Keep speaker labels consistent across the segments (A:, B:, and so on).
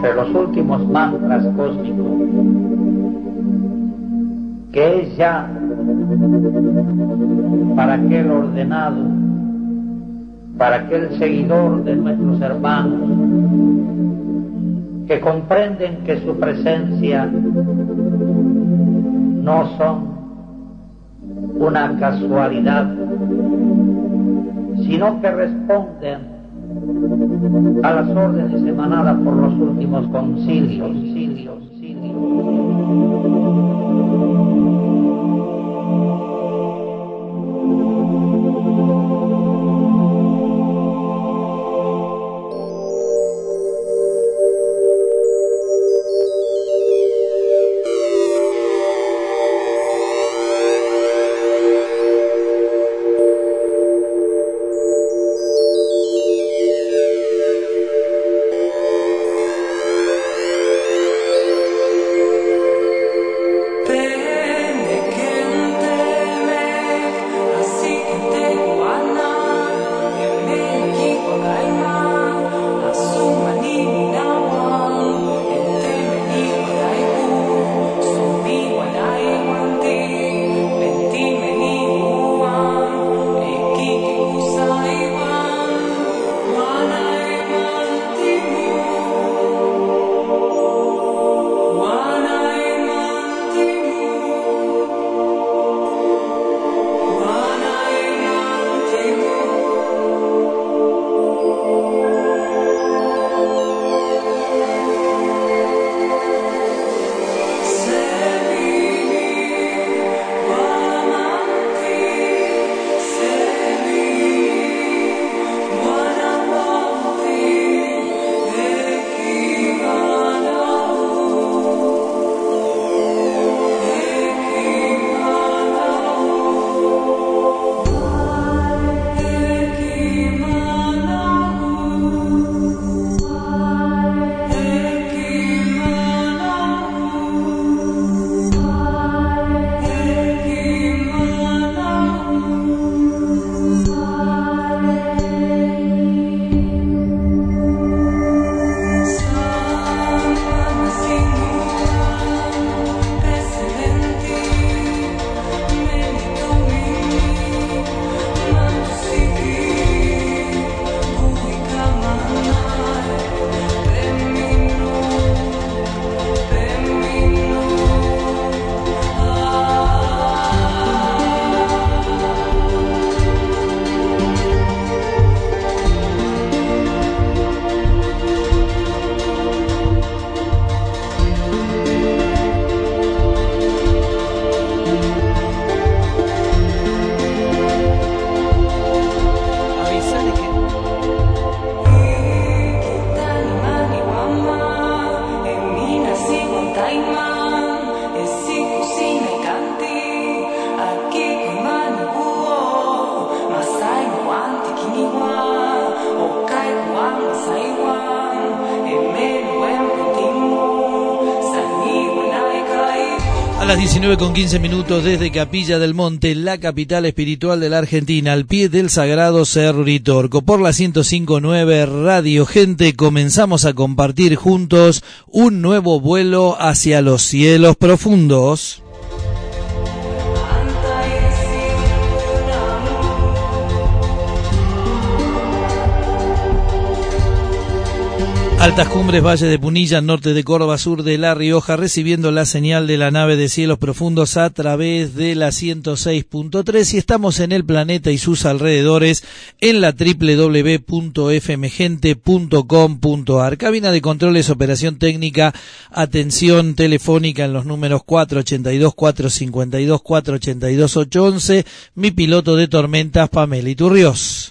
A: entre los últimos mantras cósmicos, que es ya para aquel ordenado, para aquel seguidor de nuestros hermanos, que comprenden que su presencia no son una casualidad, sino que responden a las órdenes emanadas por los últimos concilios.
B: A las 19:15 desde Capilla del Monte, la capital espiritual de la Argentina, al pie del sagrado Cerro Uritorco. Por la 105.9 Radio Gente comenzamos a compartir juntos un nuevo vuelo hacia los cielos profundos. Altas Cumbres, Valle de Punilla, norte de Córdoba, sur de La Rioja, recibiendo la señal de la nave de Cielos Profundos a través de la 106.3 y estamos en el planeta y sus alrededores en la www.fmgente.com.ar. Cabina de controles, operación técnica, atención telefónica en los números 482, 452, 482, 811. Mi piloto de tormentas, Pamela Iturriós.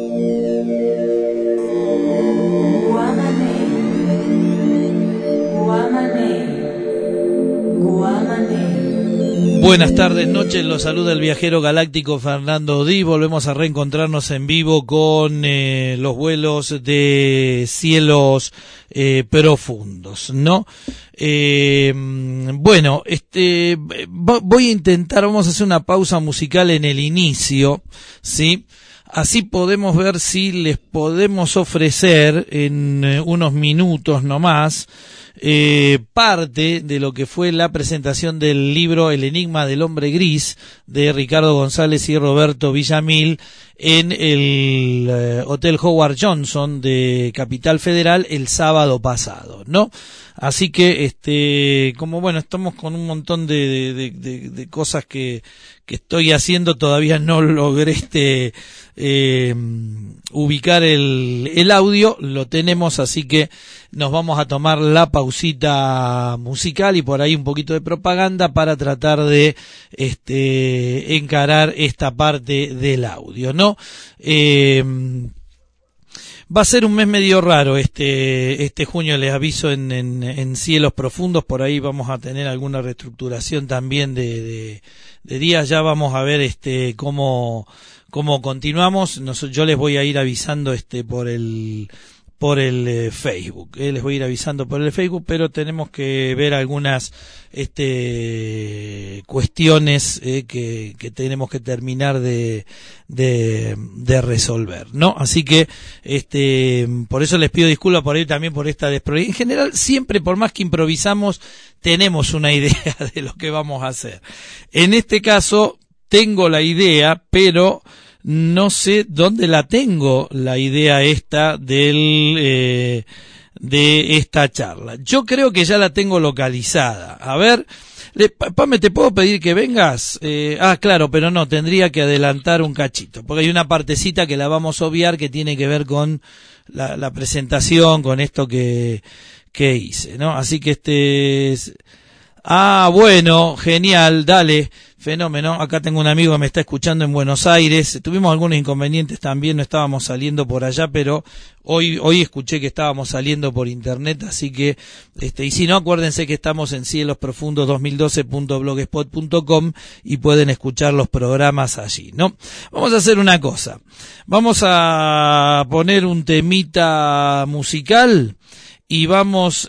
B: Buenas tardes, noches, los saluda el viajero galáctico Fernando Di. Volvemos a reencontrarnos en vivo con los vuelos de cielos profundos, ¿no? Bueno, voy a intentar, vamos a hacer una pausa musical en el inicio, ¿sí? Así podemos ver si les podemos ofrecer en unos minutos nomás parte de lo que fue la presentación del libro El Enigma del Hombre Gris de Ricardo González y Roberto Villamil en el Hotel Howard Johnson de Capital Federal el sábado pasado, ¿no? Así que, como bueno, estamos con un montón de cosas que estoy haciendo, todavía no logré ubicar el audio, lo tenemos, así que nos vamos a tomar la pausita musical y por ahí un poquito de propaganda para tratar de encarar esta parte del audio, ¿no? Va a ser un mes medio raro este junio, les aviso, en Cielos Profundos. Por ahí vamos a tener alguna reestructuración también de días. Ya vamos a ver cómo continuamos. Yo les voy a ir avisando por el Facebook, les voy a ir avisando por el Facebook, pero tenemos que ver algunas cuestiones que tenemos que terminar de resolver, ¿no? Así que por eso les pido disculpas por ahí también por esta desprolijidad. En general, siempre, por más que improvisamos, tenemos una idea de lo que vamos a hacer. En este caso tengo la idea, pero no sé dónde la tengo, la idea esta de esta charla. Yo creo que ya la tengo localizada. A ver, Pame, ¿te puedo pedir que vengas? Claro, pero no, tendría que adelantar un cachito, porque hay una partecita que la vamos a obviar que tiene que ver con la presentación, con esto que hice, ¿no? Así que bueno, genial, dale. Fenómeno, acá tengo un amigo que me está escuchando en Buenos Aires. Tuvimos algunos inconvenientes también, no estábamos saliendo por allá, pero hoy escuché que estábamos saliendo por internet, así que y si no, acuérdense que estamos en cielosprofundos2012.blogspot.com y pueden escuchar los programas allí, ¿no? Vamos a hacer una cosa. Vamos a poner un temita musical y vamos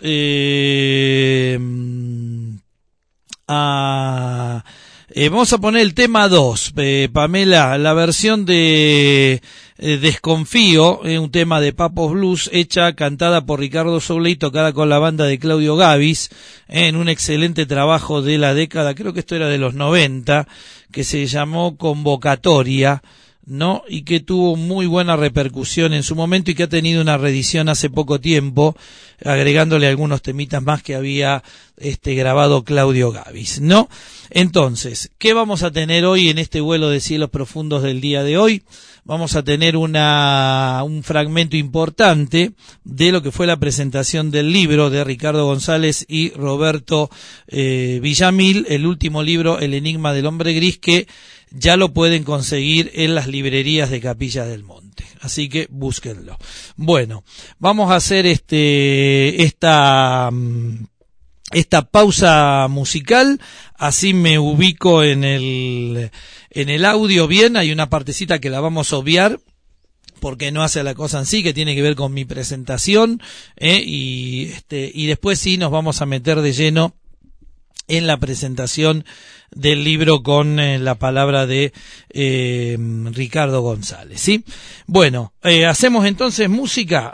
B: vamos a poner el tema 2, Pamela, la versión de Desconfío, un tema de Papos Blues, cantada por Ricardo Soule y tocada con la banda de Claudio Gavis, en un excelente trabajo de la década, creo que esto era de los 90, que se llamó Convocatoria, ¿no? Y que tuvo muy buena repercusión en su momento y que ha tenido una reedición hace poco tiempo, agregándole algunos temitas más que había grabado Claudio Gavis, ¿no? Entonces, ¿qué vamos a tener hoy en este vuelo de Cielos Profundos del día de hoy? Vamos a tener un fragmento importante de lo que fue la presentación del libro de Ricardo González y Roberto Villamil, el último libro, El Enigma del Hombre Gris, que ya lo pueden conseguir en las librerías de Capilla del Monte, así que búsquenlo. Bueno, vamos a hacer esta pausa musical, así me ubico en el audio bien. Hay una partecita que la vamos a obviar porque no hace la cosa en sí, que tiene que ver con mi presentación, y después sí nos vamos a meter de lleno en la presentación del libro con la palabra de Ricardo González, ¿sí? Bueno, hacemos entonces música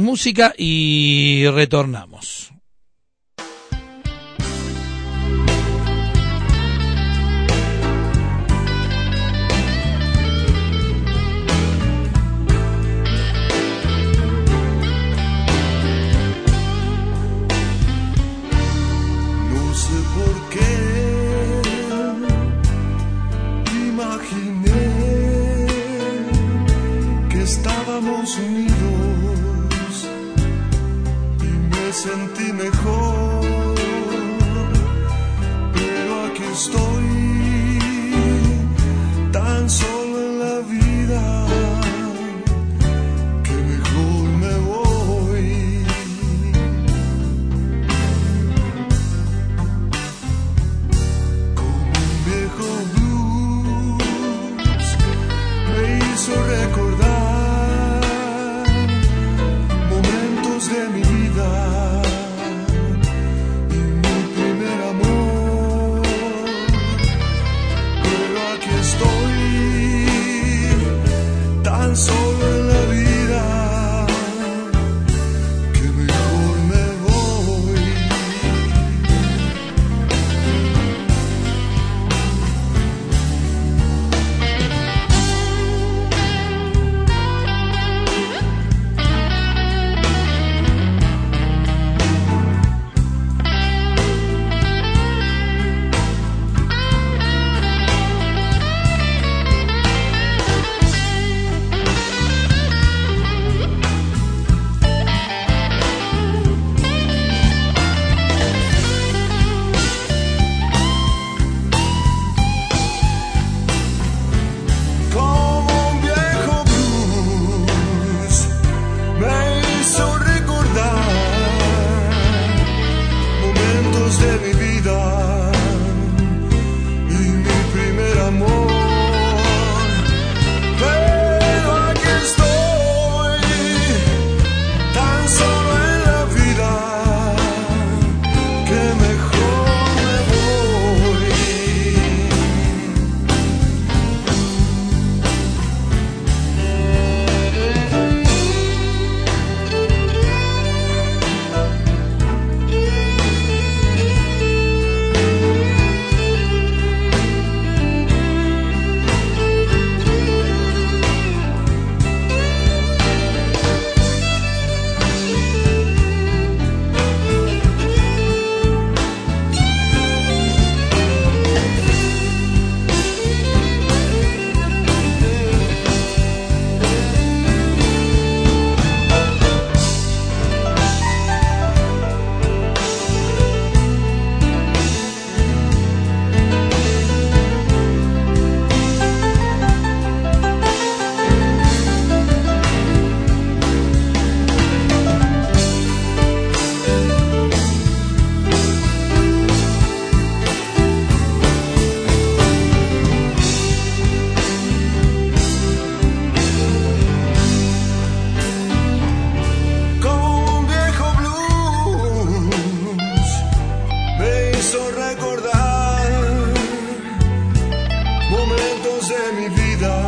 B: y retornamos.
C: Estábamos unidos y me sentí mejor, pero aquí estoy tan solo en la vida que mejor me voy. Como un viejo blues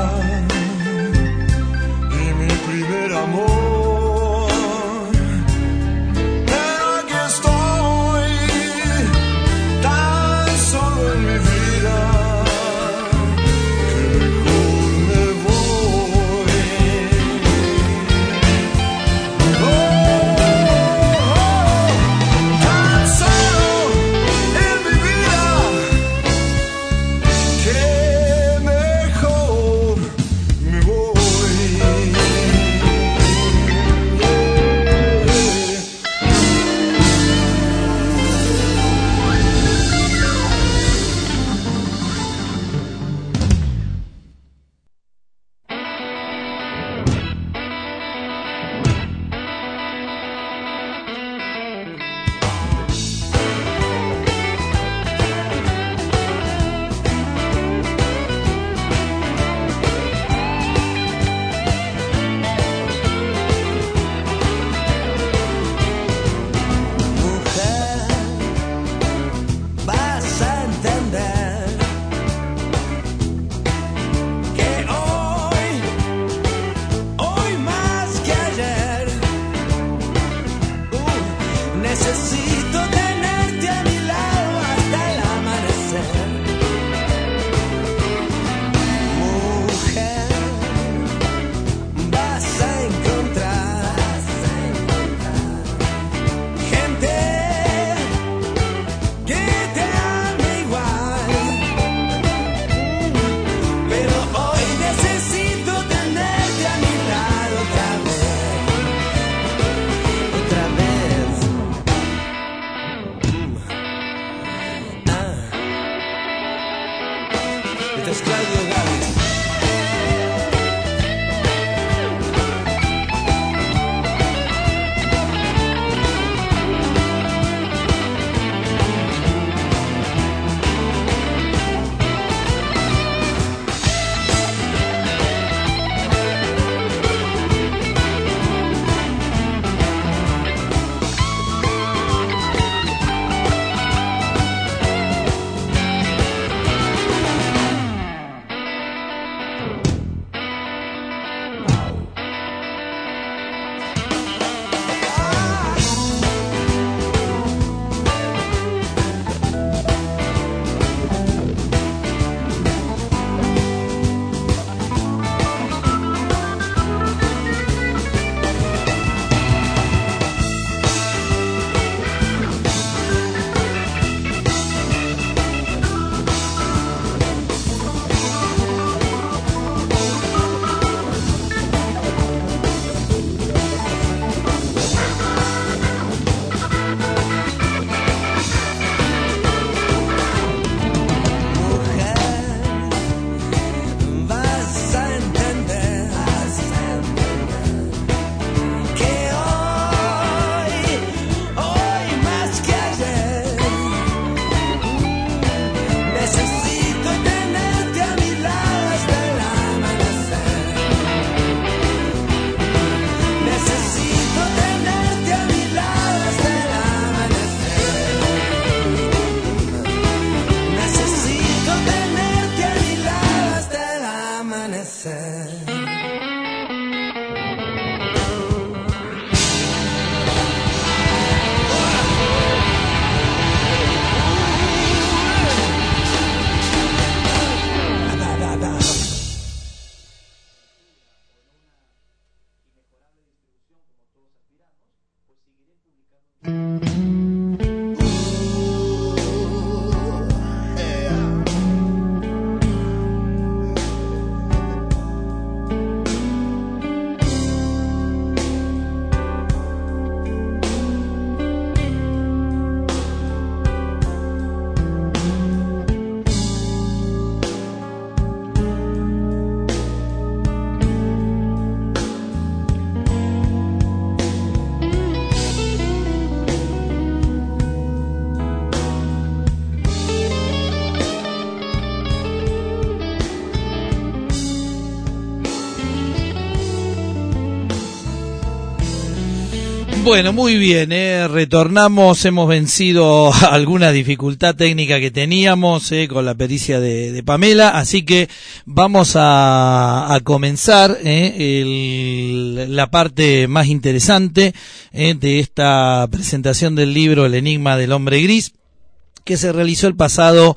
C: y mi primer amor. Pero aquí estoy, tan solo en mi vida, que mejor me voy. Tan solo en mi vida, que mejor me voy.
B: Bueno, muy bien, retornamos, hemos vencido alguna dificultad técnica que teníamos con la pericia de Pamela, así que vamos a comenzar la parte más interesante de esta presentación del libro El Enigma del Hombre Gris, que se realizó el pasado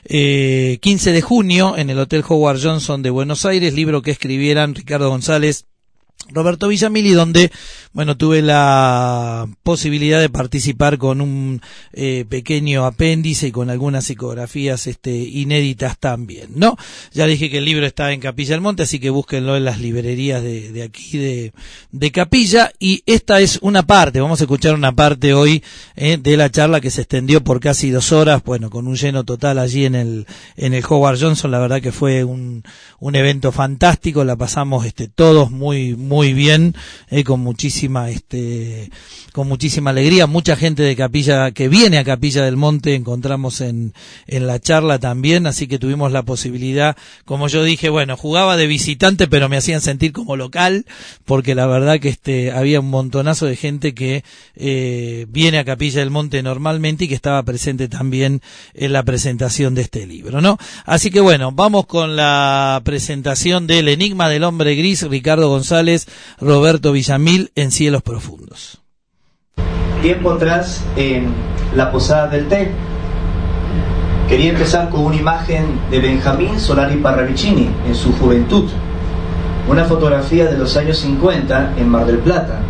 B: 15 de junio en el Hotel Howard Johnson de Buenos Aires, libro que escribieran Ricardo González, Roberto Villamil, y donde, bueno, tuve la posibilidad de participar con un pequeño apéndice y con algunas psicografías inéditas también, ¿no? Ya dije que el libro está en Capilla del Monte, así que búsquenlo en las librerías de aquí de Capilla, y esta es una parte, vamos a escuchar una parte hoy de la charla que se extendió por casi 2 horas, bueno, con un lleno total allí en el Howard Johnson. La verdad que fue un evento fantástico, la pasamos todos muy bien, con muchísima alegría, mucha gente de Capilla que viene a Capilla del Monte encontramos en la charla también, así que tuvimos la posibilidad, como yo dije, bueno, jugaba de visitante pero me hacían sentir como local, porque la verdad que había un montonazo de gente que viene a Capilla del Monte normalmente y que estaba presente también en la presentación de este libro, ¿no? Así que bueno, vamos con la presentación del Enigma del Hombre Gris, Ricardo González, Roberto Villamil, en Cielos Profundos.
D: Tiempo atrás, en la Posada del Té, quería empezar con una imagen de Benjamín Solari Parravicini en su juventud, una fotografía de los años 50 en Mar del Plata,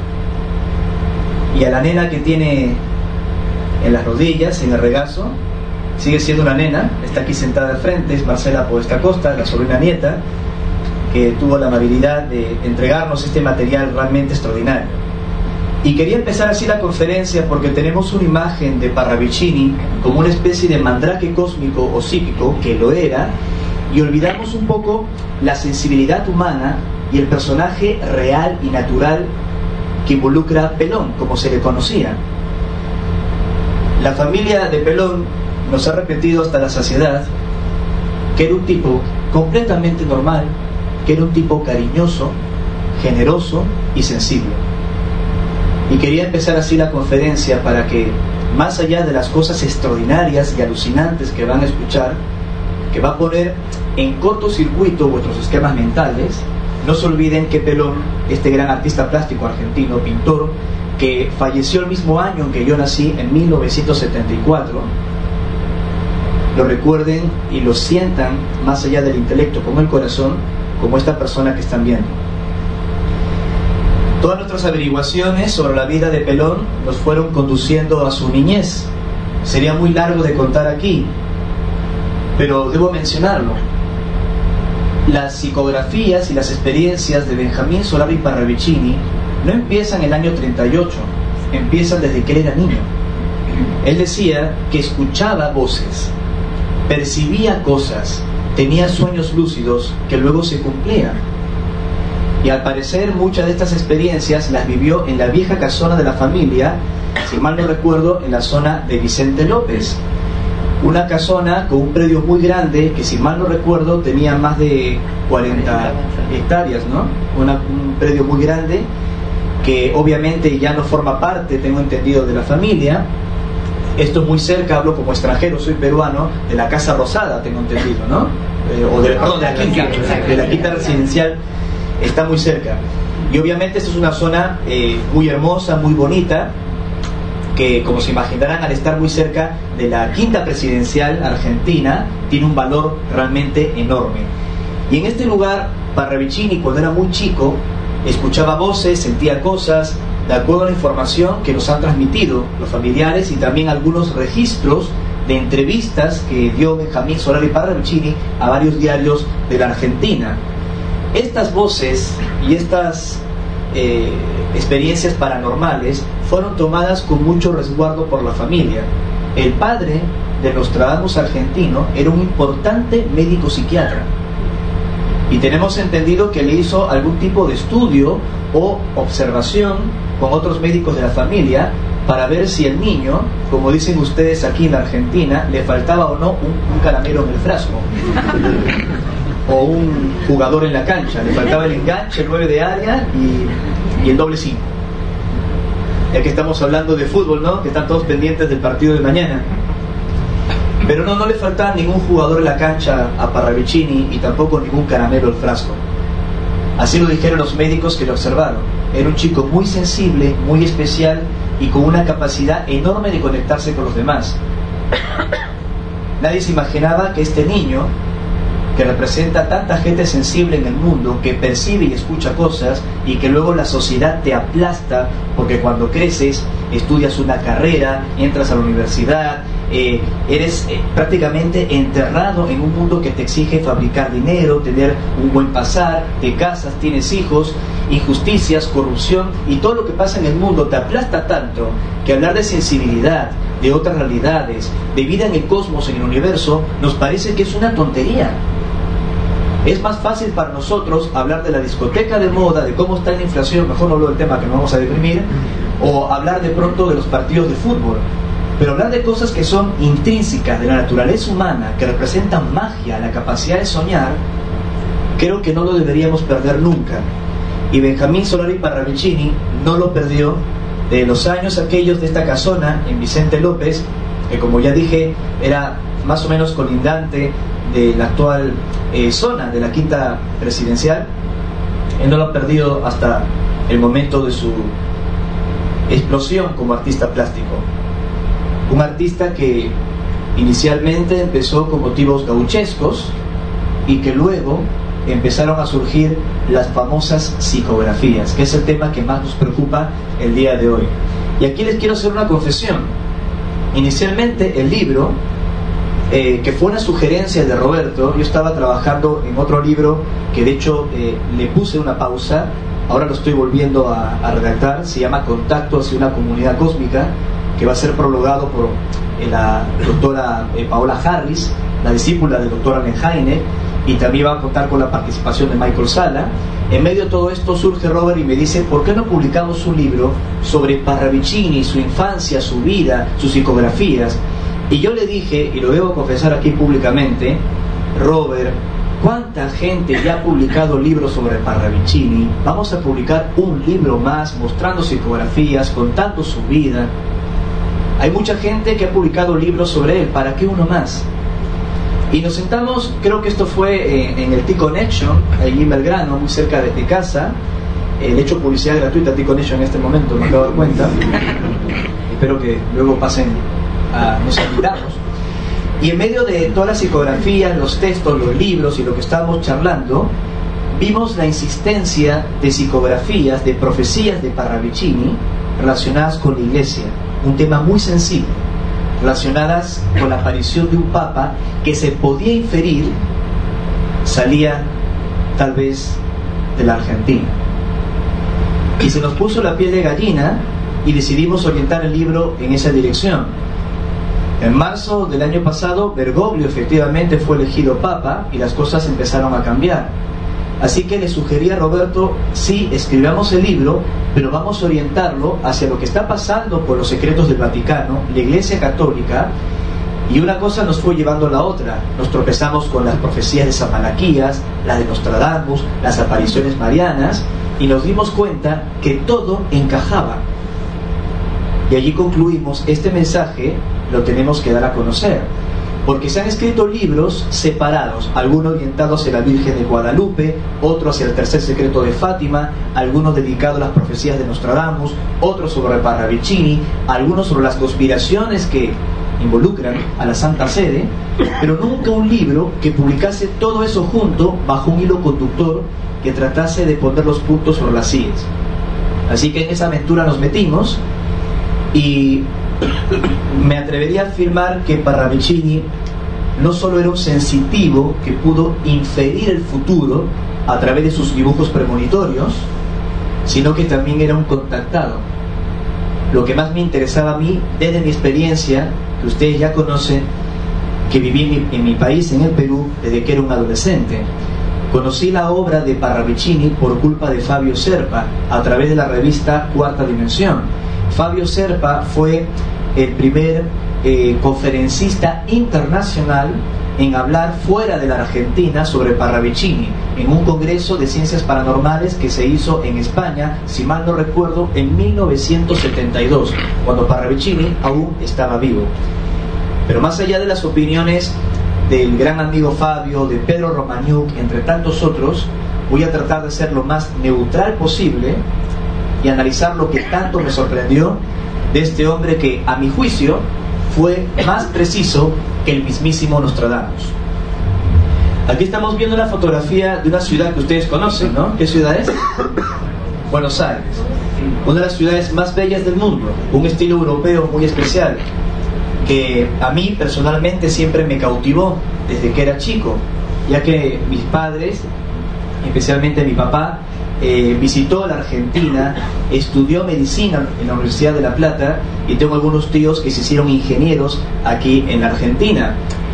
D: y a la nena que tiene en las rodillas, en el regazo, sigue siendo una nena, está aquí sentada al frente, es Marcela Podesta Costa, la sobrina nieta, que tuvo la amabilidad de entregarnos este material realmente extraordinario. Y quería empezar así la conferencia porque tenemos una imagen de Parravicini como una especie de mandrake cósmico o psíquico, que lo era, y olvidamos un poco la sensibilidad humana y el personaje real y natural que involucra a Pelón, como se le conocía. La familia de Pelón nos ha repetido hasta la saciedad que era un tipo completamente normal, que era un tipo cariñoso, generoso y sensible. Y quería empezar así la conferencia para que, más allá de las cosas extraordinarias y alucinantes que van a escuchar, que va a poner en cortocircuito vuestros esquemas mentales, no se olviden que Pelón, este gran artista plástico argentino, pintor, que falleció el mismo año en que yo nací, en 1974, lo recuerden y lo sientan más allá del intelecto, como el corazón, como esta persona que están viendo. Todas nuestras averiguaciones sobre la vida de Pelón nos fueron conduciendo a su niñez. Sería muy largo de contar aquí, pero debo mencionarlo. Las psicografías y las experiencias de Benjamín Solari Parravicini no empiezan en el año 38, empiezan desde que él era niño. Él decía que escuchaba voces, percibía cosas, tenía sueños lúcidos que luego se cumplían. Y al parecer muchas de estas experiencias las vivió en la vieja casona de la familia, si mal no recuerdo, en la zona de Vicente López. Una casona con un predio muy grande que, si mal no recuerdo, tenía más de 40 hectáreas, ¿no? Un predio muy grande que obviamente ya no forma parte, tengo entendido, de la familia. Esto es muy cerca, hablo como extranjero, soy peruano, de la Casa Rosada, tengo entendido, ¿no? Perdón, de la quinta residencial, está muy cerca. Y obviamente esta es una zona muy hermosa, muy bonita, que, como se imaginarán, al estar muy cerca de la quinta presidencial argentina, tiene un valor realmente enorme. Y en este lugar, Parravicini, cuando era muy chico, escuchaba voces, sentía cosas, de acuerdo a la información que nos han transmitido los familiares y también algunos registros de entrevistas que dio Benjamín Solari Parravicini a varios diarios de la Argentina. Estas voces y estas experiencias paranormales fueron tomadas con mucho resguardo por la familia. El padre de Nostradamus argentino era un importante médico psiquiatra y tenemos entendido que le hizo algún tipo de estudio o observación con otros médicos de la familia para ver si el niño, como dicen ustedes aquí en la Argentina, le faltaba o no un caramelo en el frasco o un jugador en la cancha, le faltaba el enganche, el 9 de área y el doble 5. Ya que estamos hablando de fútbol, ¿no? Que están todos pendientes del partido de mañana. Pero no le faltaba ningún jugador en la cancha a Parravicini y tampoco ningún caramelo al frasco. Así lo dijeron los médicos que lo observaron. Era un chico muy sensible, muy especial y con una capacidad enorme de conectarse con los demás. Nadie se imaginaba que este niño, que representa tanta gente sensible en el mundo, que percibe y escucha cosas y que luego la sociedad te aplasta porque cuando creces estudias una carrera, entras a la universidad, eres prácticamente enterrado en un mundo que te exige fabricar dinero, tener un buen pasar, te casas, tienes hijos, injusticias, corrupción y todo lo que pasa en el mundo te aplasta tanto que hablar de sensibilidad, de otras realidades, de vida en el cosmos, en el universo, nos parece que es una tontería. Es más fácil para nosotros hablar de la discoteca de moda, de cómo está la inflación, mejor no hablo del tema que nos vamos a deprimir, o hablar de pronto de los partidos de fútbol. Pero hablar de cosas que son intrínsecas de la naturaleza humana, que representan magia, la capacidad de soñar, creo que no lo deberíamos perder nunca. Y Benjamín Solari Parravicini no lo perdió de los años aquellos de esta casona en Vicente López, que como ya dije, era más o menos colindante de la actual zona de la Quinta Presidencial. Él no lo ha perdido hasta el momento de su explosión como artista plástico. Un artista que inicialmente empezó con motivos gauchescos y que luego empezaron a surgir las famosas psicografías, que es el tema que más nos preocupa el día de hoy. Y aquí les quiero hacer una confesión. Inicialmente el libro, que fue una sugerencia de Roberto, yo estaba trabajando en otro libro que de hecho le puse una pausa, ahora lo estoy volviendo a redactar, se llama Contacto hacia una comunidad cósmica, que va a ser prologado por la doctora Paola Harris, la discípula del doctor Allen Heine, y también va a contar con la participación de Michael Sala. En medio de todo esto surge Robert y me dice, ¿por qué no publicamos un libro sobre Parravicini, su infancia, su vida, sus psicografías? Y yo le dije, y lo debo confesar aquí públicamente, Robert, ¿cuánta gente ya ha publicado libros sobre Parravicini? Vamos a publicar un libro más mostrando psicografías, contando su vida. Hay mucha gente que ha publicado libros sobre él, ¿para qué uno más? Y nos sentamos, creo que esto fue en el T-Connection, allí en Belgrano, muy cerca de casa. Le he hecho publicidad gratuita a T-Connection en este momento, me acabo de dar cuenta. Espero que luego pasen a nos invitamos. Y en medio de todas las psicografías, los textos, los libros y lo que estábamos charlando, vimos la insistencia de psicografías, de profecías de Parravicini relacionadas con la iglesia. Un tema muy sensible, relacionadas con la aparición de un papa que se podía inferir salía tal vez de la Argentina. Y se nos puso la piel de gallina y decidimos orientar el libro en esa dirección. En marzo del año pasado, Bergoglio efectivamente fue elegido papa y las cosas empezaron a cambiar. Así que le sugerí a Roberto, sí, escribamos el libro, pero vamos a orientarlo hacia lo que está pasando por los secretos del Vaticano, la Iglesia Católica, y una cosa nos fue llevando a la otra. Nos tropezamos con las profecías de San Malaquías, la de Nostradamus, las apariciones marianas, y nos dimos cuenta que todo encajaba. Y allí concluimos, este mensaje lo tenemos que dar a conocer. Porque se han escrito libros separados, algunos orientados hacia la Virgen de Guadalupe, otros hacia el tercer secreto de Fátima, algunos dedicados a las profecías de Nostradamus, otros sobre Parravicini, algunos sobre las conspiraciones que involucran a la Santa Sede, pero nunca un libro que publicase todo eso junto bajo un hilo conductor que tratase de poner los puntos sobre las sillas. Así que en esa aventura nos metimos y me atrevería a afirmar que Parravicini no solo era un sensitivo que pudo inferir el futuro a través de sus dibujos premonitorios, sino que también era un contactado. Lo que más me interesaba a mí, desde mi experiencia, que ustedes ya conocen, que viví en mi país, en el Perú, desde que era un adolescente. Conocí la obra de Parravicini por culpa de Fabio Serpa, a través de la revista Cuarta Dimensión. Fabio Serpa fue el primer conferencista internacional en hablar fuera de la Argentina sobre Parravicini, en un congreso de ciencias paranormales que se hizo en España, si mal no recuerdo, en 1972, cuando Parravicini aún estaba vivo. Pero más allá de las opiniones del gran amigo Fabio, de Pedro Romaniuk, entre tantos otros, voy a tratar de ser lo más neutral posible y analizar lo que tanto me sorprendió de este hombre que, a mi juicio, fue más preciso que el mismísimo Nostradamus. Aquí estamos viendo una fotografía de una ciudad que ustedes conocen, ¿no? ¿Qué ciudad es? Buenos Aires. Una de las ciudades más bellas del mundo, un estilo europeo muy especial, que a mí personalmente siempre me cautivó desde que era chico, ya que mis padres, especialmente mi papá, visitó la Argentina, estudió medicina en la Universidad de La Plata, y tengo algunos tíos que se hicieron ingenieros aquí en la Argentina.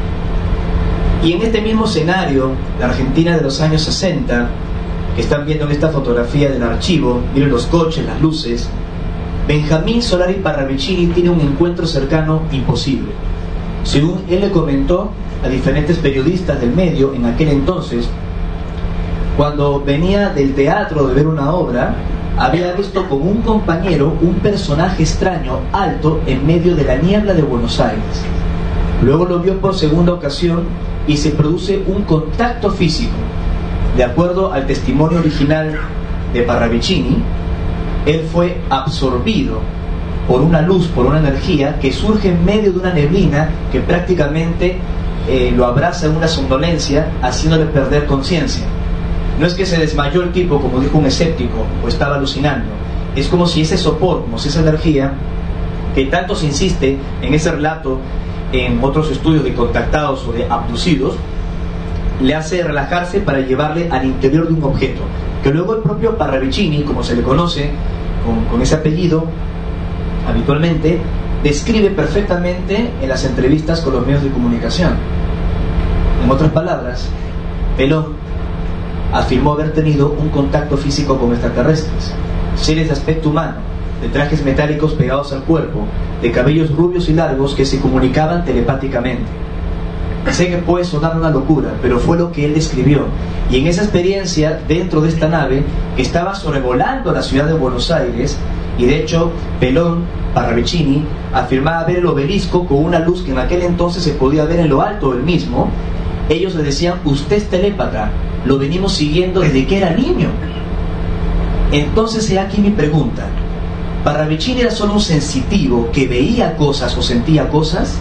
D: Y en este mismo escenario, la Argentina de los años 60, que están viendo en esta fotografía del archivo, miren los coches, las luces, Benjamín Solari Parravicini tiene un encuentro cercano imposible. Según él le comentó a diferentes periodistas del medio en aquel entonces, cuando venía del teatro de ver una obra, había visto con un compañero un personaje extraño, alto, en medio de la niebla de Buenos Aires. Luego lo vio por segunda ocasión y se produce un contacto físico. De acuerdo al testimonio original de Parravicini, él fue absorbido por una luz, por una energía que surge en medio de una neblina que prácticamente lo abraza en una somnolencia, haciéndole perder conciencia. No es que se desmayó el tipo, como dijo un escéptico, o estaba alucinando. Es como si ese sopor, como si esa energía, que tanto se insiste en ese relato en otros estudios de contactados o de abducidos, le hace relajarse para llevarle al interior de un objeto, que luego el propio Parravicini, como se le conoce con ese apellido habitualmente, describe perfectamente en las entrevistas con los medios de comunicación. En otras palabras, Pelón afirmó haber tenido un contacto físico con extraterrestres, seres de aspecto humano, de trajes metálicos pegados al cuerpo, de cabellos rubios y largos que se comunicaban telepáticamente. Sé que puede sonar una locura, pero fue lo que él describió. Y en esa experiencia, dentro de esta nave, que estaba sobrevolando la ciudad de Buenos Aires, y de hecho, Pelón, Parravicini, afirmaba ver el obelisco con una luz que en aquel entonces se podía ver en lo alto del mismo. Ellos le decían: usted es telépata, lo venimos siguiendo desde que era niño. Entonces, he aquí mi pregunta: ¿Parravicini era solo un sensitivo que veía cosas o sentía cosas?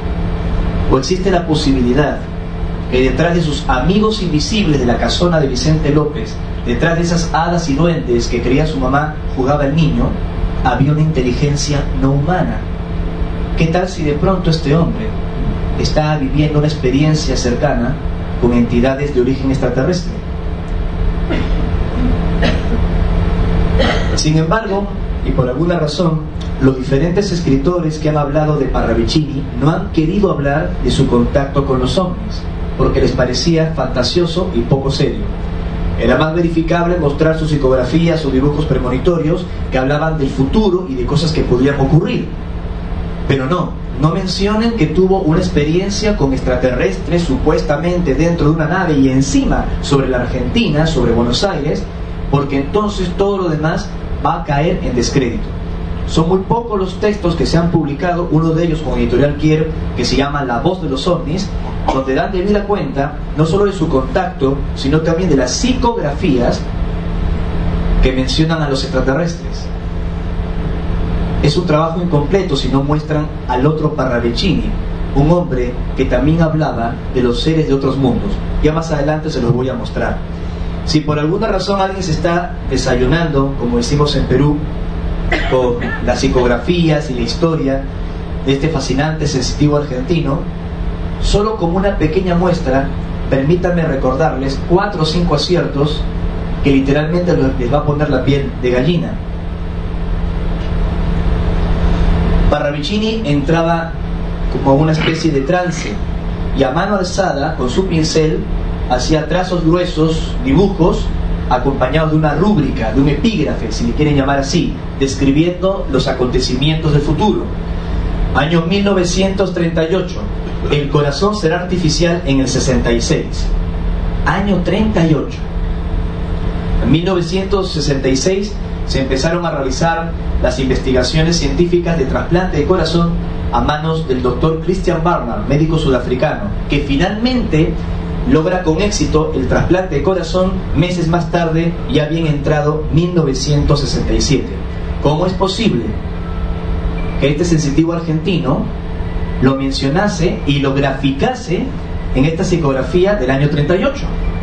D: ¿O existe la posibilidad que detrás de sus amigos invisibles de la casona de Vicente López, detrás de esas hadas y duendes que creía su mamá jugaba el niño, había una inteligencia no humana? ¿Qué tal si de pronto este hombre está viviendo una experiencia cercana con entidades de origen extraterrestre? Sin embargo, y por alguna razón, los diferentes escritores que han hablado de Parravicini no han querido hablar de su contacto con los ovnis, porque les parecía fantasioso y poco serio. Era más verificable mostrar sus psicografías o dibujos premonitorios que hablaban del futuro y de cosas que podrían ocurrir. Pero no mencionen que tuvo una experiencia con extraterrestres supuestamente dentro de una nave y encima sobre la Argentina, sobre Buenos Aires, porque entonces todo lo demás va a caer en descrédito. Son muy pocos los textos que se han publicado, uno de ellos con Editorial Kier, que se llama La Voz de los OVNIs, donde dan debida cuenta no solo de su contacto, sino también de las psicografías que mencionan a los extraterrestres. Es un trabajo incompleto si no muestran al otro Parravicini, un hombre que también hablaba de los seres de otros mundos. Ya más adelante se los voy a mostrar. Si por alguna razón alguien se está desayunando, como decimos en Perú, con las psicografías y la historia de este fascinante sensitivo argentino, solo como una pequeña muestra, permítanme recordarles 4 o 5 aciertos que literalmente les va a poner la piel de gallina. Parravicini entraba como una especie de trance y a mano alzada, con su pincel, hacía trazos gruesos, dibujos, acompañados de una rúbrica, de un epígrafe, si le quieren llamar así, describiendo los acontecimientos del futuro. Año 1938, el corazón será artificial en el 66. Año 38. En 1966 se empezaron a realizar las investigaciones científicas de trasplante de corazón a manos del doctor Christian Barnard, médico sudafricano, que finalmente logra con éxito el trasplante de corazón meses más tarde, ya bien entrado 1967. ¿Cómo es posible que este sensitivo argentino lo mencionase y lo graficase en esta psicografía del año 38?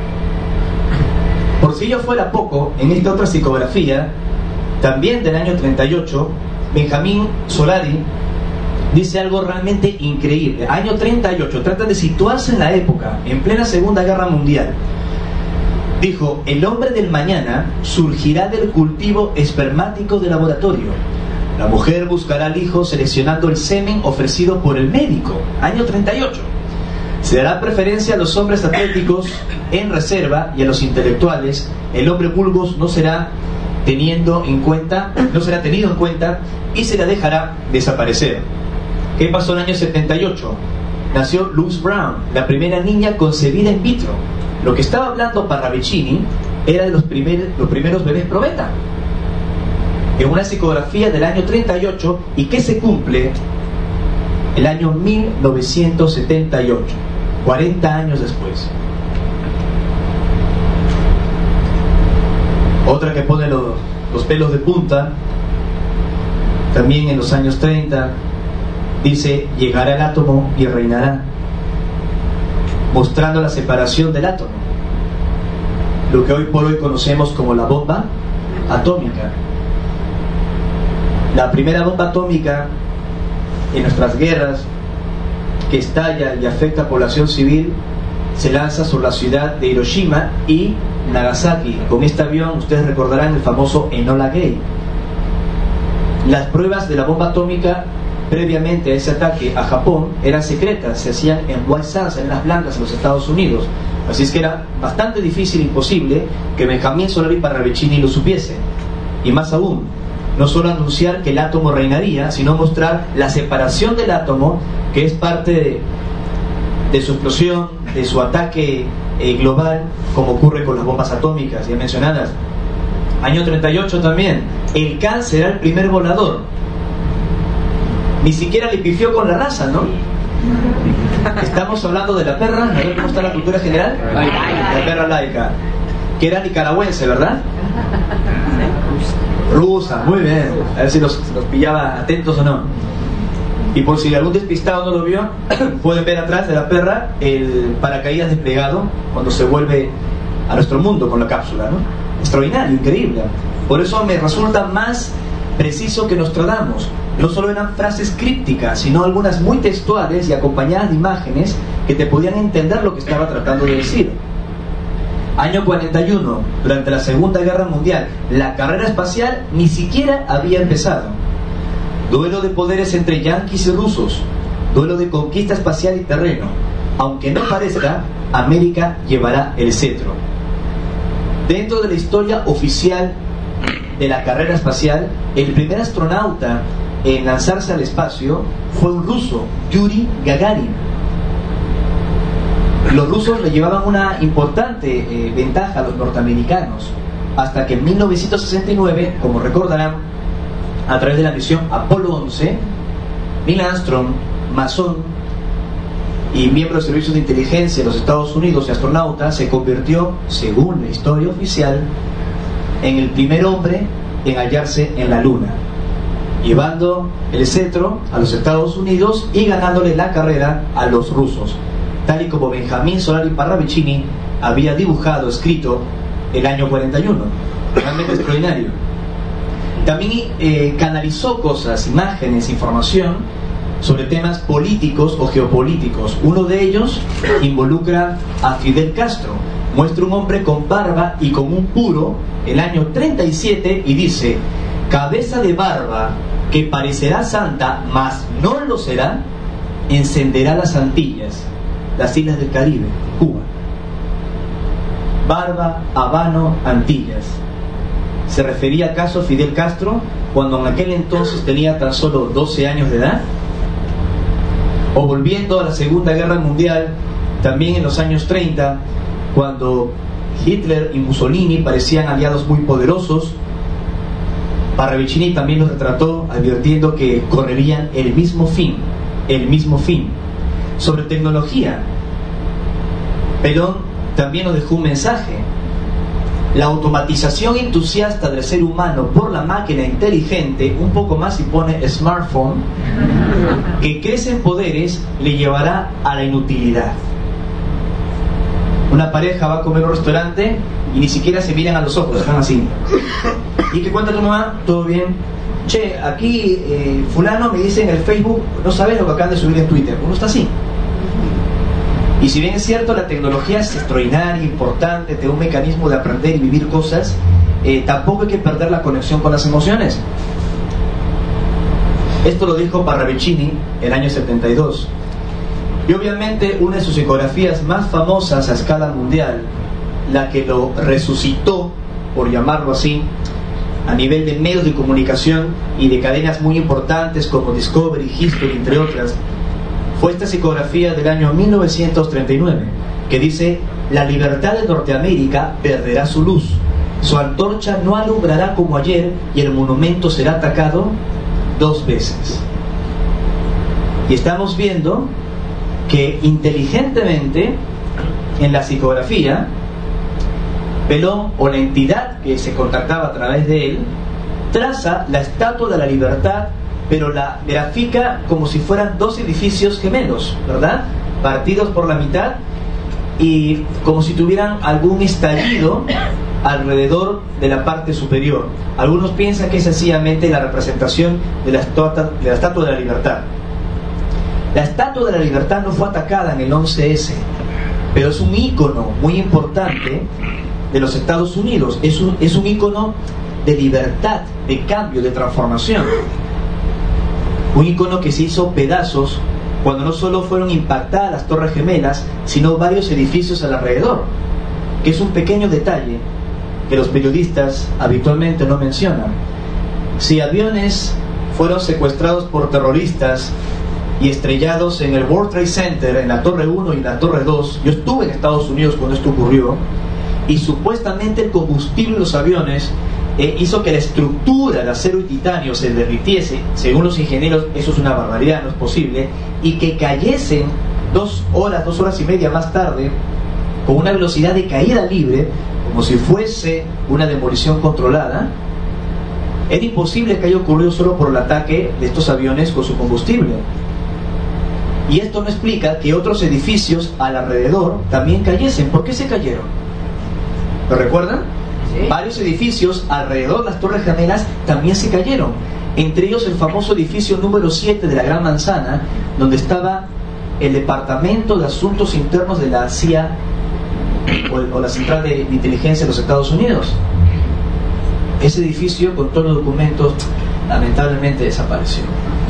D: Por si ello fuera poco, en esta otra psicografía, también del año 38, Benjamín Solari dice algo realmente increíble. Año 38, trata de situarse en la época, en plena Segunda Guerra Mundial. Dijo: el hombre del mañana surgirá del cultivo espermático de laboratorio. La mujer buscará al hijo seleccionando el semen ofrecido por el médico. Año 38. Se dará preferencia a los hombres atléticos en reserva y a los intelectuales. El hombre vulgus no será tenido en cuenta y se la dejará desaparecer. ¿Qué pasó en el año 78? Nació Luz Brown, la primera niña concebida in vitro. Lo que estaba hablando Parravicini era de los primeros bebés probeta, en una psicografía del año 38, y que se cumple el año 1978, 40 años después. Otra que pone los pelos de punta, también en los años 30, dice: llegará el átomo y reinará, mostrando la separación del átomo, lo que hoy por hoy conocemos como la bomba atómica. La primera bomba atómica en nuestras guerras, que estalla y afecta a población civil, se lanza sobre la ciudad de Hiroshima y Nagasaki. Con este avión, ustedes recordarán el famoso Enola Gay. Las pruebas de la bomba atómica previamente a ese ataque a Japón eran secretas, se hacían en White Sands, en las blancas, en los Estados Unidos. Así es que era bastante difícil, imposible, que Benjamín Solari Parravicini lo supiese. Y más aún, no solo anunciar que el átomo reinaría, sino mostrar la separación del átomo, que es parte de su explosión, de su ataque global, como ocurre con las bombas atómicas ya mencionadas. Año 38 también, el cáncer era el primer volador. Ni siquiera le pifió con la raza, ¿no? Estamos hablando de la perra, a ver cómo está la cultura general. La perra laica, que era nicaragüense, ¿verdad? Rusa, muy bien. A ver si los pillaba atentos o no. Y por si algún despistado no lo vio, pueden ver atrás de la perra el paracaídas desplegado cuando se vuelve a nuestro mundo con la cápsula, ¿no? Extraordinario, increíble. Por eso me resulta más preciso que Nostradamus. No solo eran frases crípticas, sino algunas muy textuales y acompañadas de imágenes que te podían entender lo que estaba tratando de decir. Año 41, durante la Segunda Guerra Mundial, la carrera espacial ni siquiera había empezado. Duelo de poderes entre yanquis y rusos, duelo de conquista espacial y terreno. Aunque no parezca, América llevará el cetro. Dentro de la historia oficial de la carrera espacial, el primer astronauta en lanzarse al espacio fue un ruso, Yuri Gagarin. Los rusos le llevaban una importante ventaja a los norteamericanos, hasta que en 1969, como recordarán, a través de la misión Apolo 11, Neil Armstrong, masón y miembro de servicios de inteligencia de los Estados Unidos y astronauta, se convirtió, según la historia oficial, en el primer hombre en hallarse en la Luna, llevando el cetro a los Estados Unidos y ganándole la carrera a los rusos, tal y como Benjamín Solari Parravicini había dibujado, escrito el año 41. Realmente extraordinario. También canalizó cosas, imágenes, información sobre temas políticos o geopolíticos. Uno de ellos involucra a Fidel Castro. Muestra un hombre con barba y con un puro, el año 37, y dice: cabeza de barba que parecerá santa, mas no lo será, encenderá las Antillas, las islas del Caribe, Cuba. Barba, Habano, Antillas. ¿Se refería acaso a Fidel Castro cuando en aquel entonces tenía tan solo 12 años de edad? O volviendo a la Segunda Guerra Mundial, también en los años 30, cuando Hitler y Mussolini parecían aliados muy poderosos, Parravicini también los retrató advirtiendo que correrían el mismo fin. Sobre tecnología, Pelón también nos dejó un mensaje. La automatización entusiasta del ser humano por la máquina inteligente, un poco más si pone smartphone, que crece en poderes, le llevará a la inutilidad. Una pareja va a comer a un restaurante y ni siquiera se miran a los ojos, están así. ¿Y qué cuenta tu mamá? ¿Todo bien? Che, aquí fulano me dice en el Facebook, no sabes lo que acaban de subir en Twitter. Uno está así. Y si bien es cierto, la tecnología es extraordinaria, importante, te da un mecanismo de aprender y vivir cosas, tampoco hay que perder la conexión con las emociones. Esto lo dijo Parravicini en el año 72. Y obviamente una de sus psicografías más famosas a escala mundial, la que lo resucitó, por llamarlo así, a nivel de medios de comunicación y de cadenas muy importantes como Discovery, History, entre otras, fue esta psicografía del año 1939, que dice: la libertad de Norteamérica perderá su luz, su antorcha no alumbrará como ayer y el monumento será atacado 2 veces. Y estamos viendo que inteligentemente en la psicografía, Pelón, o la entidad que se contactaba a través de él, traza la Estatua de la Libertad, pero la grafica como si fueran 2 edificios gemelos, ¿verdad? Partidos por la mitad y como si tuvieran algún estallido alrededor de la parte superior. Algunos piensan que es sencillamente la representación de la Estatua de la Libertad. La Estatua de la Libertad no fue atacada en el 11S, pero es un ícono muy importante de los Estados Unidos. Es un ícono de libertad, de cambio, de transformación. Un ícono que se hizo pedazos cuando no solo fueron impactadas las Torres Gemelas, sino varios edificios alrededor, que es un pequeño detalle que los periodistas habitualmente no mencionan. Si aviones fueron secuestrados por terroristas y estrellados en el World Trade Center, en la Torre 1 y la Torre 2, yo estuve en Estados Unidos cuando esto ocurrió, y supuestamente el combustible de los aviones hizo que la estructura de acero y titanio se derritiese. Según los ingenieros, eso es una barbaridad, no es posible, y que cayesen 2 horas, 2 horas y media más tarde, con una velocidad de caída libre, como si fuese una demolición controlada. Era imposible que haya ocurrido solo por el ataque de estos aviones con su combustible. Y esto no explica que otros edificios alrededor también cayesen. ¿Por qué se cayeron? ¿Lo recuerdan? Sí. Varios edificios alrededor de las Torres Gemelas también se cayeron. Entre ellos el famoso edificio número 7 de la Gran Manzana, donde estaba el Departamento de Asuntos Internos de la CIA o la Central de Inteligencia de los Estados Unidos. Ese edificio, con todos los documentos, lamentablemente desapareció.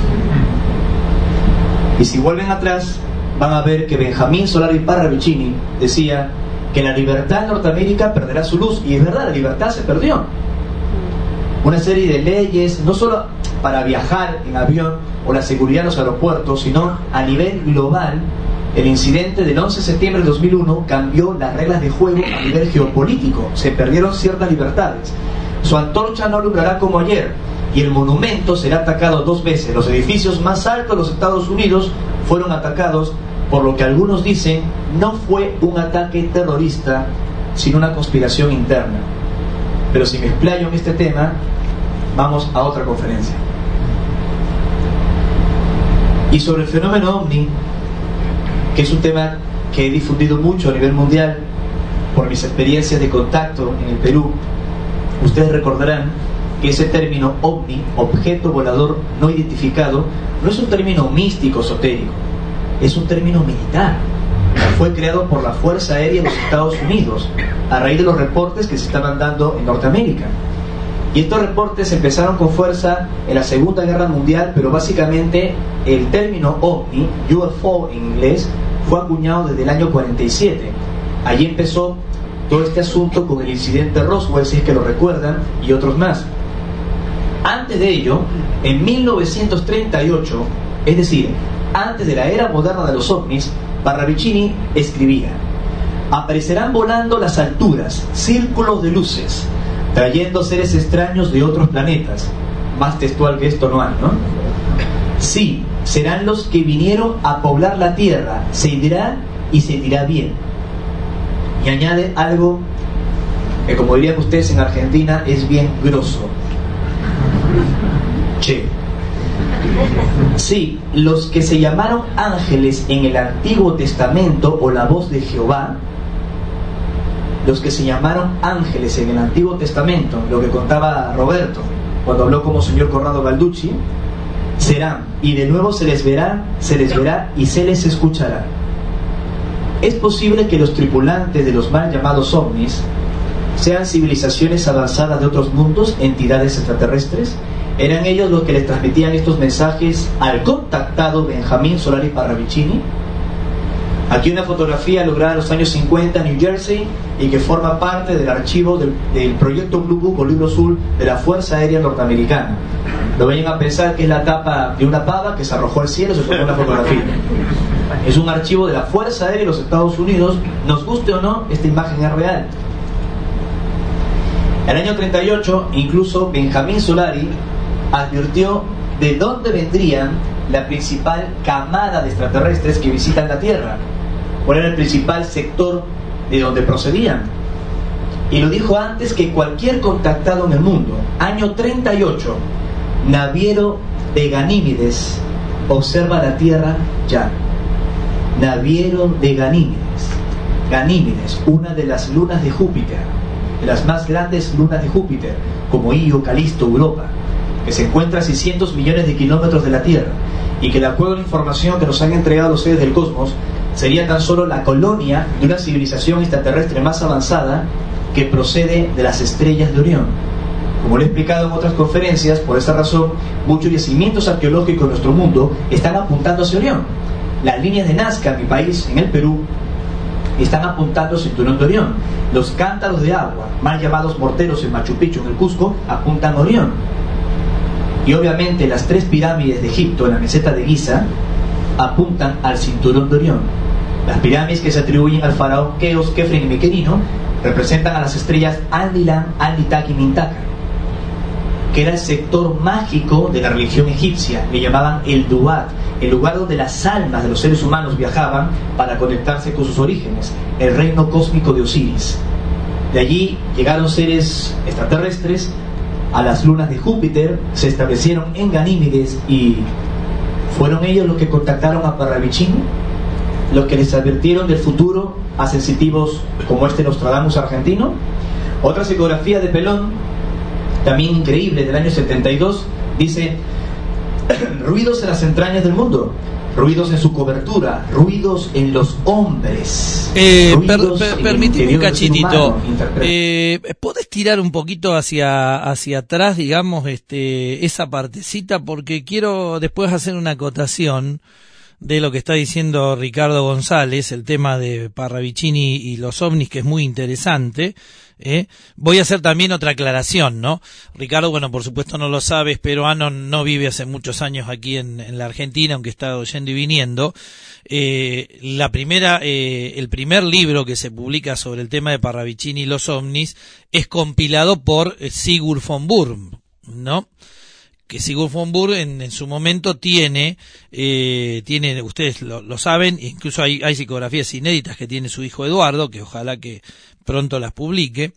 D: Y si vuelven atrás, van a ver que Benjamín Solari Parravicini decía que la libertad en Norteamérica perderá su luz. Y es verdad, la libertad se perdió. Una serie de leyes, no solo para viajar en avión o la seguridad en los aeropuertos, sino a nivel global. El incidente del 11 de septiembre de 2001 cambió las reglas de juego a nivel geopolítico. Se perdieron ciertas libertades. Su antorcha no alumbrará como ayer y el monumento será atacado 2 veces. Los edificios más altos de los Estados Unidos fueron atacados, por lo que algunos dicen no fue un ataque terrorista, sino una conspiración interna. Pero si me explayo en este tema, vamos a otra conferencia. Y sobre el fenómeno OVNI, que es un tema que he difundido mucho a nivel mundial por mis experiencias de contacto en el Perú, ustedes recordarán que ese término OVNI, objeto volador no identificado, no es un término místico, esotérico, es un término militar. Fue creado por la Fuerza Aérea de los Estados Unidos a raíz de los reportes que se estaban dando en Norteamérica. Y estos reportes empezaron con fuerza en la Segunda Guerra Mundial, pero básicamente el término OVNI, UFO en inglés, fue acuñado desde el año 47. Allí empezó todo este asunto con el incidente Roswell, si es que lo recuerdan, y otros más. Antes de ello, en 1938, es decir, antes de la era moderna de los ovnis, Parravicini escribía: aparecerán volando las alturas, círculos de luces, trayendo seres extraños de otros planetas. Más textual que esto no hay, ¿no? Sí, serán los que vinieron a poblar la Tierra, se dirá y se dirá bien. Y añade algo que, como dirían ustedes en Argentina, es bien grosso. Che. Sí, los que se llamaron ángeles en el Antiguo Testamento, o la voz de Jehová, los que se llamaron ángeles en el Antiguo Testamento, lo que contaba Roberto cuando habló como señor Corrado Balducci, serán, y de nuevo se les verá y se les escuchará. Es posible que los tripulantes de los mal llamados ovnis sean civilizaciones avanzadas de otros mundos, entidades extraterrestres. ¿Eran ellos los que les transmitían estos mensajes al contactado Benjamín Solari Parravicini? Aquí una fotografía lograda en los años 50 en New Jersey y que forma parte del archivo del proyecto Blue Book o Libro Azul de la Fuerza Aérea Norteamericana. Lo vayan a pensar que es la tapa de una pava que se arrojó al cielo y se tomó una fotografía. Es un archivo de la Fuerza Aérea de los Estados Unidos. Nos guste o no, esta imagen es real. En el año 38, incluso Benjamín Solari advirtió de dónde vendrían la principal camada de extraterrestres que visitan la Tierra, cuál era el principal sector de donde procedían. Y lo dijo antes que cualquier contactado en el mundo. Año 38, naviero de Ganímedes observa la Tierra ya. Naviero de Ganímedes. Ganímedes, una de las lunas de Júpiter, de las más grandes lunas de Júpiter, como Io, Calisto, Europa, que se encuentra a 600 millones de kilómetros de la Tierra, y que de acuerdo a la información que nos han entregado los seres del cosmos, sería tan solo la colonia de una civilización extraterrestre más avanzada que procede de las estrellas de Orión. Como lo he explicado en otras conferencias, por esa razón, muchos yacimientos arqueológicos en nuestro mundo están apuntando hacia Orión. Las líneas de Nazca, en mi país, en el Perú, están apuntando al cinturón de Orión. Los cántaros de agua, mal llamados morteros en Machu Picchu, en el Cusco, apuntan a Orión. Y obviamente las 3 pirámides de Egipto en la meseta de Giza apuntan al cinturón de Orión. Las pirámides que se atribuyen al faraón Keos, Kefren y Mequerino representan a las estrellas Al-Nilan, Al-Nitak y Mintaka, que era el sector mágico de la religión egipcia. Le llamaban el Duat, el lugar donde las almas de los seres humanos viajaban para conectarse con sus orígenes, el reino cósmico de Osiris. De allí llegaron seres extraterrestres a las lunas de Júpiter, se establecieron en Ganímedes, y fueron ellos los que contactaron a Parravicini, los que les advirtieron del futuro a sensitivos como este Nostradamus argentino. Otra psicografía de Pelón, también increíble, del año 72, dice: ruidos en las entrañas del mundo, ruidos en su cobertura, ruidos en los hombres.
B: Permitime un cachitito. ¿Podés tirar un poquito hacia atrás, digamos, esa partecita? Porque quiero después hacer una acotación de lo que está diciendo Ricardo González, el tema de Parravicini y los ovnis, que es muy interesante. Voy a hacer también otra aclaración, ¿no? Ricardo, bueno, por supuesto no lo sabes, peruano, no vive hace muchos años aquí en la Argentina, aunque está yendo y viniendo. El primer libro que se publica sobre el tema de Parravicini y los ovnis es compilado por Sigurd von Burm, ¿no? Que Sigurd von Burm en su momento tiene, ustedes lo saben, incluso hay psicografías inéditas que tiene su hijo Eduardo, que ojalá que pronto las publique.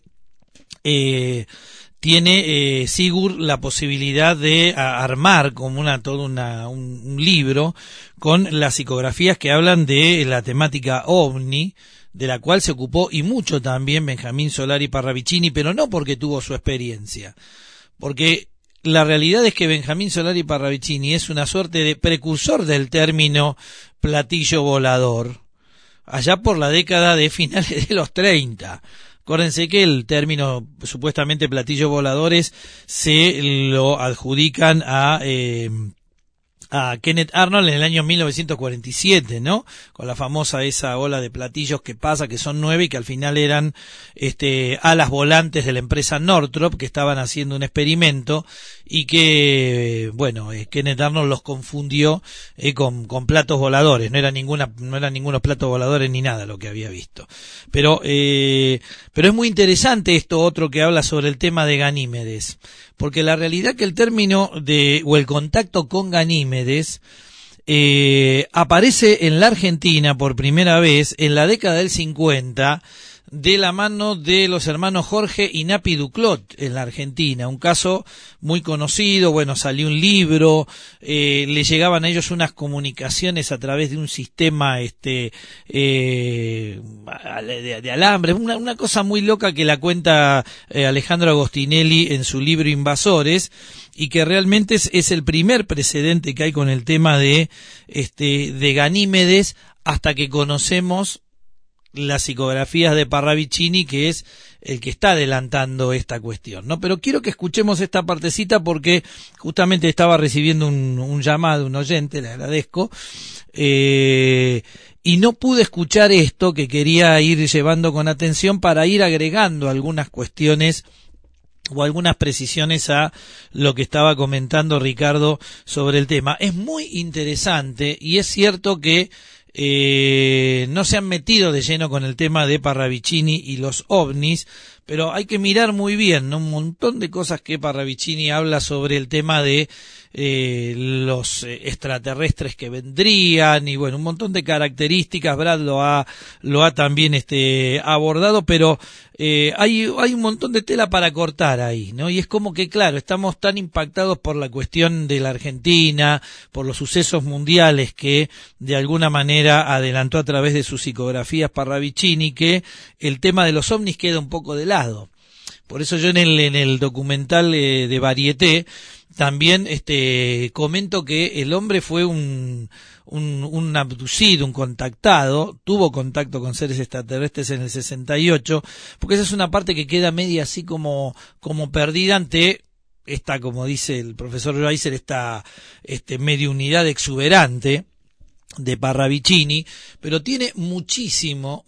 B: Tiene Sigurd la posibilidad de armar como un libro con las psicografías que hablan de la temática ovni, de la cual se ocupó y mucho también Benjamín Solari Parravicini, pero no porque tuvo su experiencia, porque la realidad es que Benjamín Solari Parravicini es una suerte de precursor del término platillo volador, allá por la década de finales de los 30. Acuérdense que el término supuestamente platillos voladores se lo adjudican a a Kenneth Arnold en el año 1947, ¿no? Con la famosa esa ola de platillos que pasa, que son 9 y que al final eran alas volantes de la empresa Northrop, que estaban haciendo un experimento y que, bueno, Kenneth Arnold los confundió con platos voladores. No eran ningunos platos voladores ni nada lo que había visto. Pero es muy interesante esto otro que habla sobre el tema de Ganímedes, porque la realidad que el término o el contacto con Ganímedes aparece en la Argentina por primera vez en la década del 50 de la mano de los hermanos Jorge y Napi Duclot en la Argentina, un caso muy conocido. Bueno, salió un libro, le llegaban a ellos unas comunicaciones a través de un sistema de alambre, una cosa muy loca que la cuenta Alejandro Agostinelli en su libro Invasores, y que realmente es el primer precedente que hay con el tema de Ganímedes hasta que conocemos las psicografías de Parravicini, que es el que está adelantando esta cuestión, ¿no? Pero quiero que escuchemos esta partecita porque justamente estaba recibiendo un llamado, un oyente, le agradezco, y no pude escuchar esto que quería ir llevando con atención para ir agregando algunas cuestiones o algunas precisiones a lo que estaba comentando Ricardo sobre el tema. Es muy interesante y es cierto que no se han metido de lleno con el tema de Parravicini y los ovnis, pero hay que mirar muy bien, ¿no? Un montón de cosas que Parravicini habla sobre el tema de los extraterrestres que vendrían, y bueno, un montón de características. Brad lo ha también abordado, pero hay un montón de tela para cortar ahí, ¿no? Y es como que, claro, estamos tan impactados por la cuestión de la Argentina, por los sucesos mundiales que de alguna manera adelantó a través de sus psicografías Parravicini, que el tema de los ovnis queda un poco de lado. Por eso yo en el documental de Varieté también comento que el hombre fue un abducido, un contactado, tuvo contacto con seres extraterrestres en el 68, porque esa es una parte que queda media así como perdida ante esta, como dice el profesor Reiser, esta mediunidad exuberante de Parravicini, pero tiene muchísimo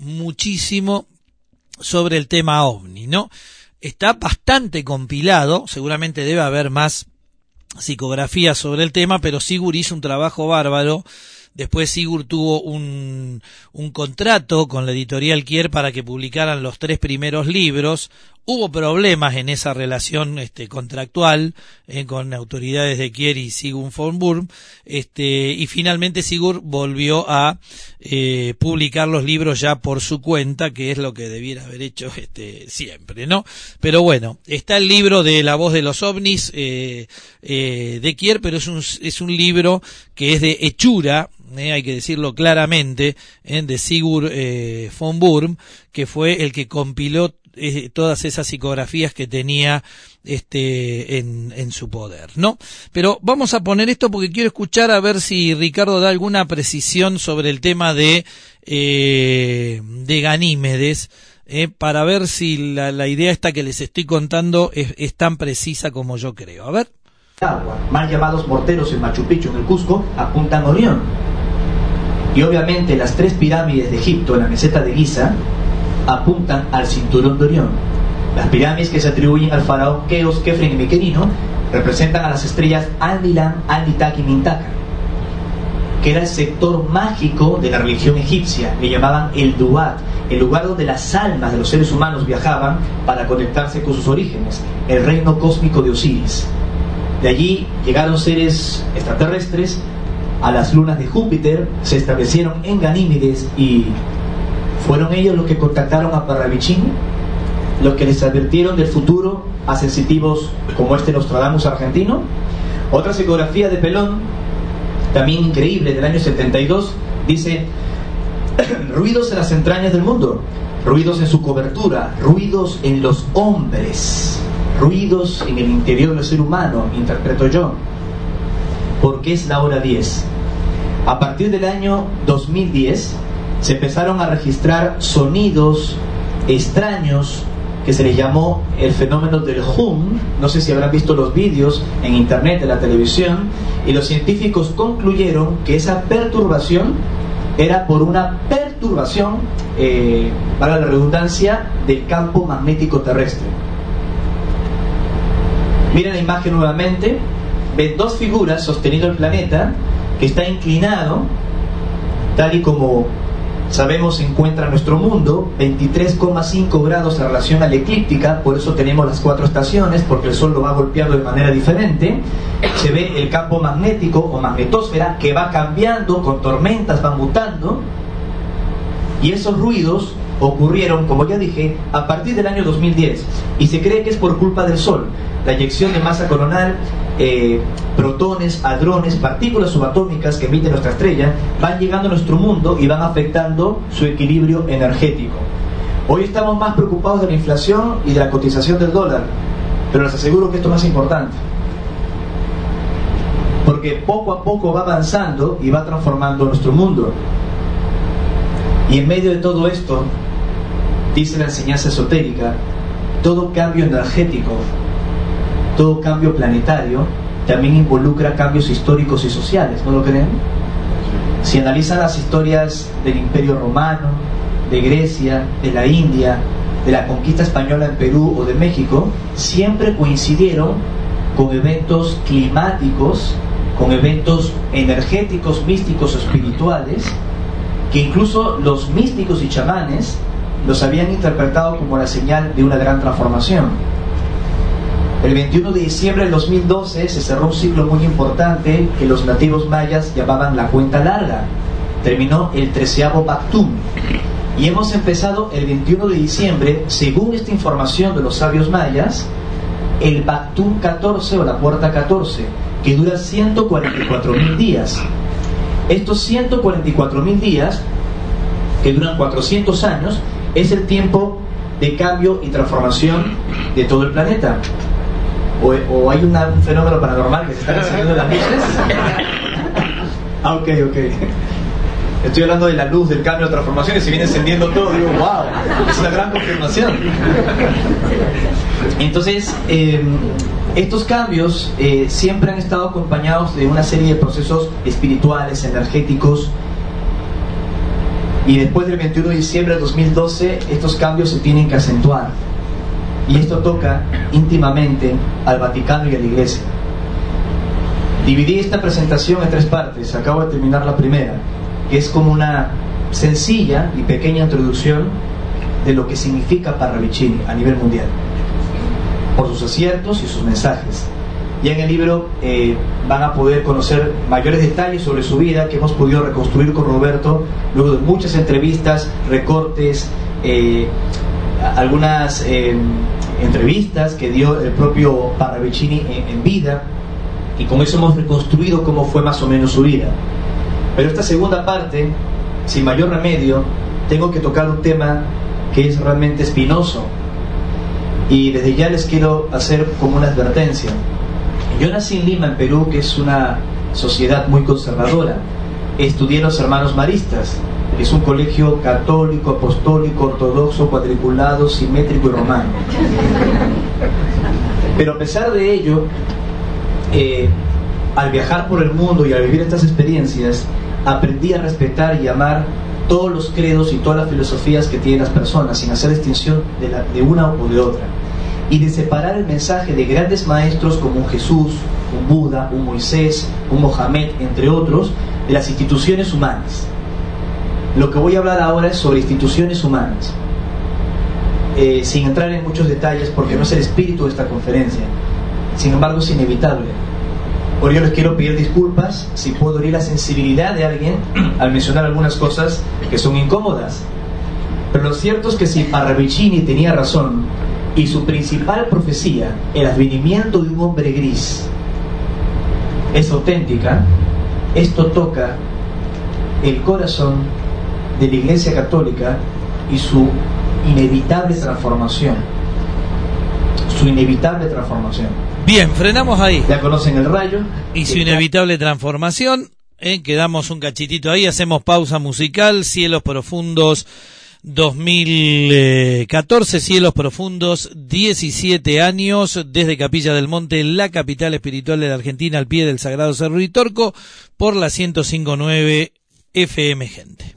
B: sobre el tema ovni, ¿no? Está bastante compilado, seguramente debe haber más psicografías sobre el tema, pero Sigurd hizo un trabajo bárbaro. Después Sigurd tuvo un contrato con la editorial Kier para que publicaran los 3 primeros libros. Hubo problemas en esa relación contractual con autoridades de Kier y Sigurd von Burm, y finalmente Sigurd volvió a publicar los libros ya por su cuenta, que es lo que debiera haber hecho siempre, ¿no? Pero bueno, está el libro de La voz de los ovnis de Kier, pero es un libro que es de hechura, hay que decirlo claramente, de Sigurd von Burm, que fue el que compiló todas esas psicografías que tenía en su poder, ¿no? Pero vamos a poner esto porque quiero escuchar a ver si Ricardo da alguna precisión sobre el tema de Ganímedes, para ver si la idea esta que les estoy contando es tan precisa como yo creo. A ver.
D: Agua, mal llamados morteros en Machu Picchu, en el Cusco, apuntan a Orión. Y obviamente las 3 pirámides de Egipto en la meseta de Giza apuntan al cinturón de Orión. Las pirámides que se atribuyen al faraón Keos, Kefren y Miquelino representan a las estrellas Alnilam, Alnitak y Mintaka, que era el sector mágico de la religión egipcia. Le llamaban el Duat, el lugar donde las almas de los seres humanos viajaban para conectarse con sus orígenes, el reino cósmico de Osiris. De allí llegaron seres extraterrestres a las lunas de Júpiter, se establecieron en Ganímedes, y fueron ellos los que contactaron a Parravicini, los que les advirtieron del futuro a sensitivos como Nostradamus argentino. Otra psicografía de Pelón, también increíble, del año 72, dice: ruidos en las entrañas del mundo, ruidos en su cobertura, ruidos en los hombres, ruidos en el interior del ser humano, interpreto yo, porque es la hora 10. A partir del año 2010 se empezaron a registrar sonidos extraños que se les llamó el fenómeno del hum. No sé si habrán visto los vídeos en internet, en la televisión, y los científicos concluyeron que esa perturbación era por una perturbación, valga la redundancia, del campo magnético terrestre. Miren la imagen nuevamente. Ven dos figuras sosteniendo el planeta que está inclinado, tal y como sabemos se encuentra nuestro mundo, 23,5 grados en relación a la eclíptica. Por eso tenemos las 4 estaciones, porque el Sol lo va golpeando de manera diferente. Se ve el campo magnético o magnetosfera que va cambiando, con tormentas van mutando, y esos ruidos ocurrieron, como ya dije, a partir del año 2010, y se cree que es por culpa del Sol. La eyección de masa coronal, protones, hadrones, partículas subatómicas que emite nuestra estrella, van llegando a nuestro mundo y van afectando su equilibrio energético. Hoy estamos más preocupados de la inflación y de la cotización del dólar, pero les aseguro que esto es más importante, porque poco a poco va avanzando y va transformando nuestro mundo. Y en medio de todo esto, dice la enseñanza esotérica, todo cambio energético, todo cambio planetario, también involucra cambios históricos y sociales, ¿no lo creen? Si analizan las historias del Imperio Romano, de Grecia, de la India, de la conquista española en Perú o de México, siempre coincidieron con eventos climáticos, con eventos energéticos, místicos o espirituales, que incluso los místicos y chamanes los habían interpretado como la señal de una gran transformación. El 21 de diciembre del 2012 se cerró un ciclo muy importante que los nativos mayas llamaban la cuenta larga. Terminó el 13º Bactum. Y hemos empezado el 21 de diciembre, según esta información de los sabios mayas, el Bactum 14 o la puerta 14, que dura 144.000 días. Estos 144.000 días, que duran 400 años, es el tiempo de cambio y transformación de todo el planeta. ¿O hay un fenómeno paranormal que se está encendiendo en las luces? Ok. Estoy hablando de la luz, del cambio, de transformación, y se viene encendiendo todo. Digo, wow, es una gran confirmación. Entonces, estos cambios siempre han estado acompañados de una serie de procesos espirituales, energéticos. Y después del 21 de diciembre de 2012, estos cambios se tienen que acentuar. Y esto toca íntimamente al Vaticano y a la Iglesia. Dividí esta presentación en 3 partes. Acabo de terminar la primera, que es como una sencilla y pequeña introducción de lo que significa Parravicini a nivel mundial, por sus aciertos y sus mensajes. Ya en el libro van a poder conocer mayores detalles sobre su vida, que hemos podido reconstruir con Roberto luego de muchas entrevistas, recortes, algunas entrevistas que dio el propio Parravicini en vida, y con eso hemos reconstruido cómo fue más o menos su vida. Pero esta segunda parte, sin mayor remedio, tengo que tocar un tema que es realmente espinoso, y desde ya les quiero hacer como una advertencia. Yo nací en Lima, en Perú, que es una sociedad muy conservadora. Estudié en los Hermanos Maristas. Es un colegio católico, apostólico, ortodoxo, cuadriculado, simétrico y romano. Pero a pesar de ello, al viajar por el mundo y al vivir estas experiencias, aprendí a respetar y amar todos los credos y todas las filosofías que tienen las personas, sin hacer distinción de una o de otra, y de separar el mensaje de grandes maestros como un Jesús, un Buda, un Moisés, un Mohamed, entre otros, de las instituciones humanas. Lo que voy a hablar ahora es sobre instituciones humanas, sin entrar en muchos detalles porque no es el espíritu de esta conferencia. Sin embargo, es inevitable. Por ello les quiero pedir disculpas si puedo herir la sensibilidad de alguien al mencionar algunas cosas que son incómodas. Pero lo cierto es que si Parravicini tenía razón y su principal profecía, el advenimiento de un hombre gris, es auténtica, esto toca el corazón de la Iglesia Católica y su inevitable transformación. Su inevitable transformación.
B: Bien, frenamos ahí.
D: Ya conocen el rayo.
B: Y su inevitable transformación. Quedamos un cachitito ahí, hacemos pausa musical, Cielos Profundos 2014, Cielos Profundos, 17 años, desde Capilla del Monte, la capital espiritual de la Argentina, al pie del Sagrado Cerro Uritorco, por la 105.9 FM, gente.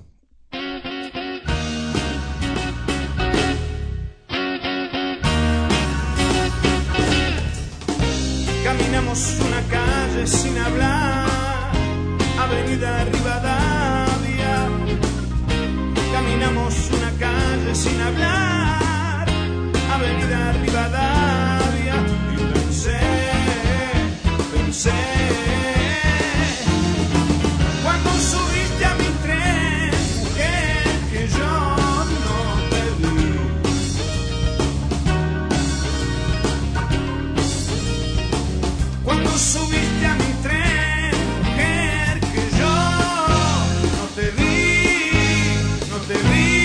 C: Caminamos una calle sin hablar, Avenida Rivadavia. Caminamos una calle sin hablar, Avenida Rivadavia. Y pensé, cuando subiste a mi tren, mujer, que yo no te vi. Cuando subiste a mi tren, mujer, que yo no te vi, no te vi.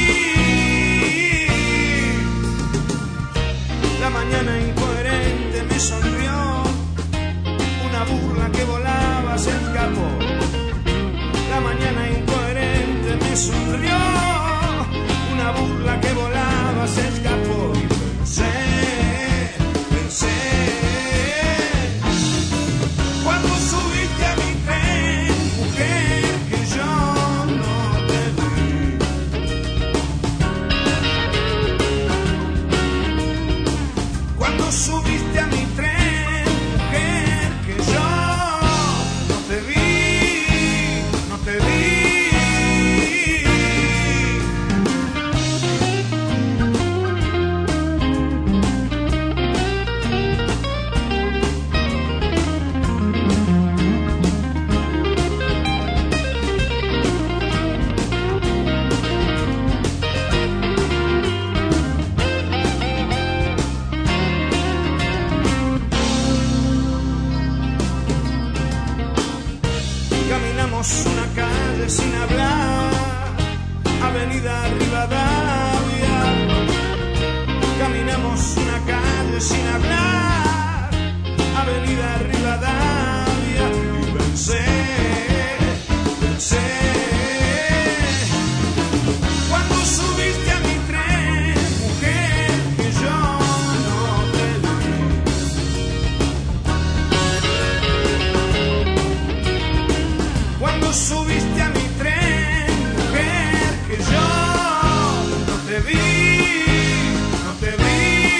C: La mañana incoherente me sonrió, una burla que volaba se escapó. La mañana incoherente me sonrió, una burla que volaba se escapó. Y pensé, cuando subiste a mi tren, mujer, que yo no te vi. Cuando subiste a mi tren, mujer, que yo no te vi, no te vi. Caminamos una calle sin hablar, Avenida Rivadavia. Caminamos una calle sin hablar, Avenida Rivadavia. Y pensé, cuando subiste a mi tren, mujer, que yo no te vi. Cuando subiste a mi tren, mujer, que yo no te vi, no te vi.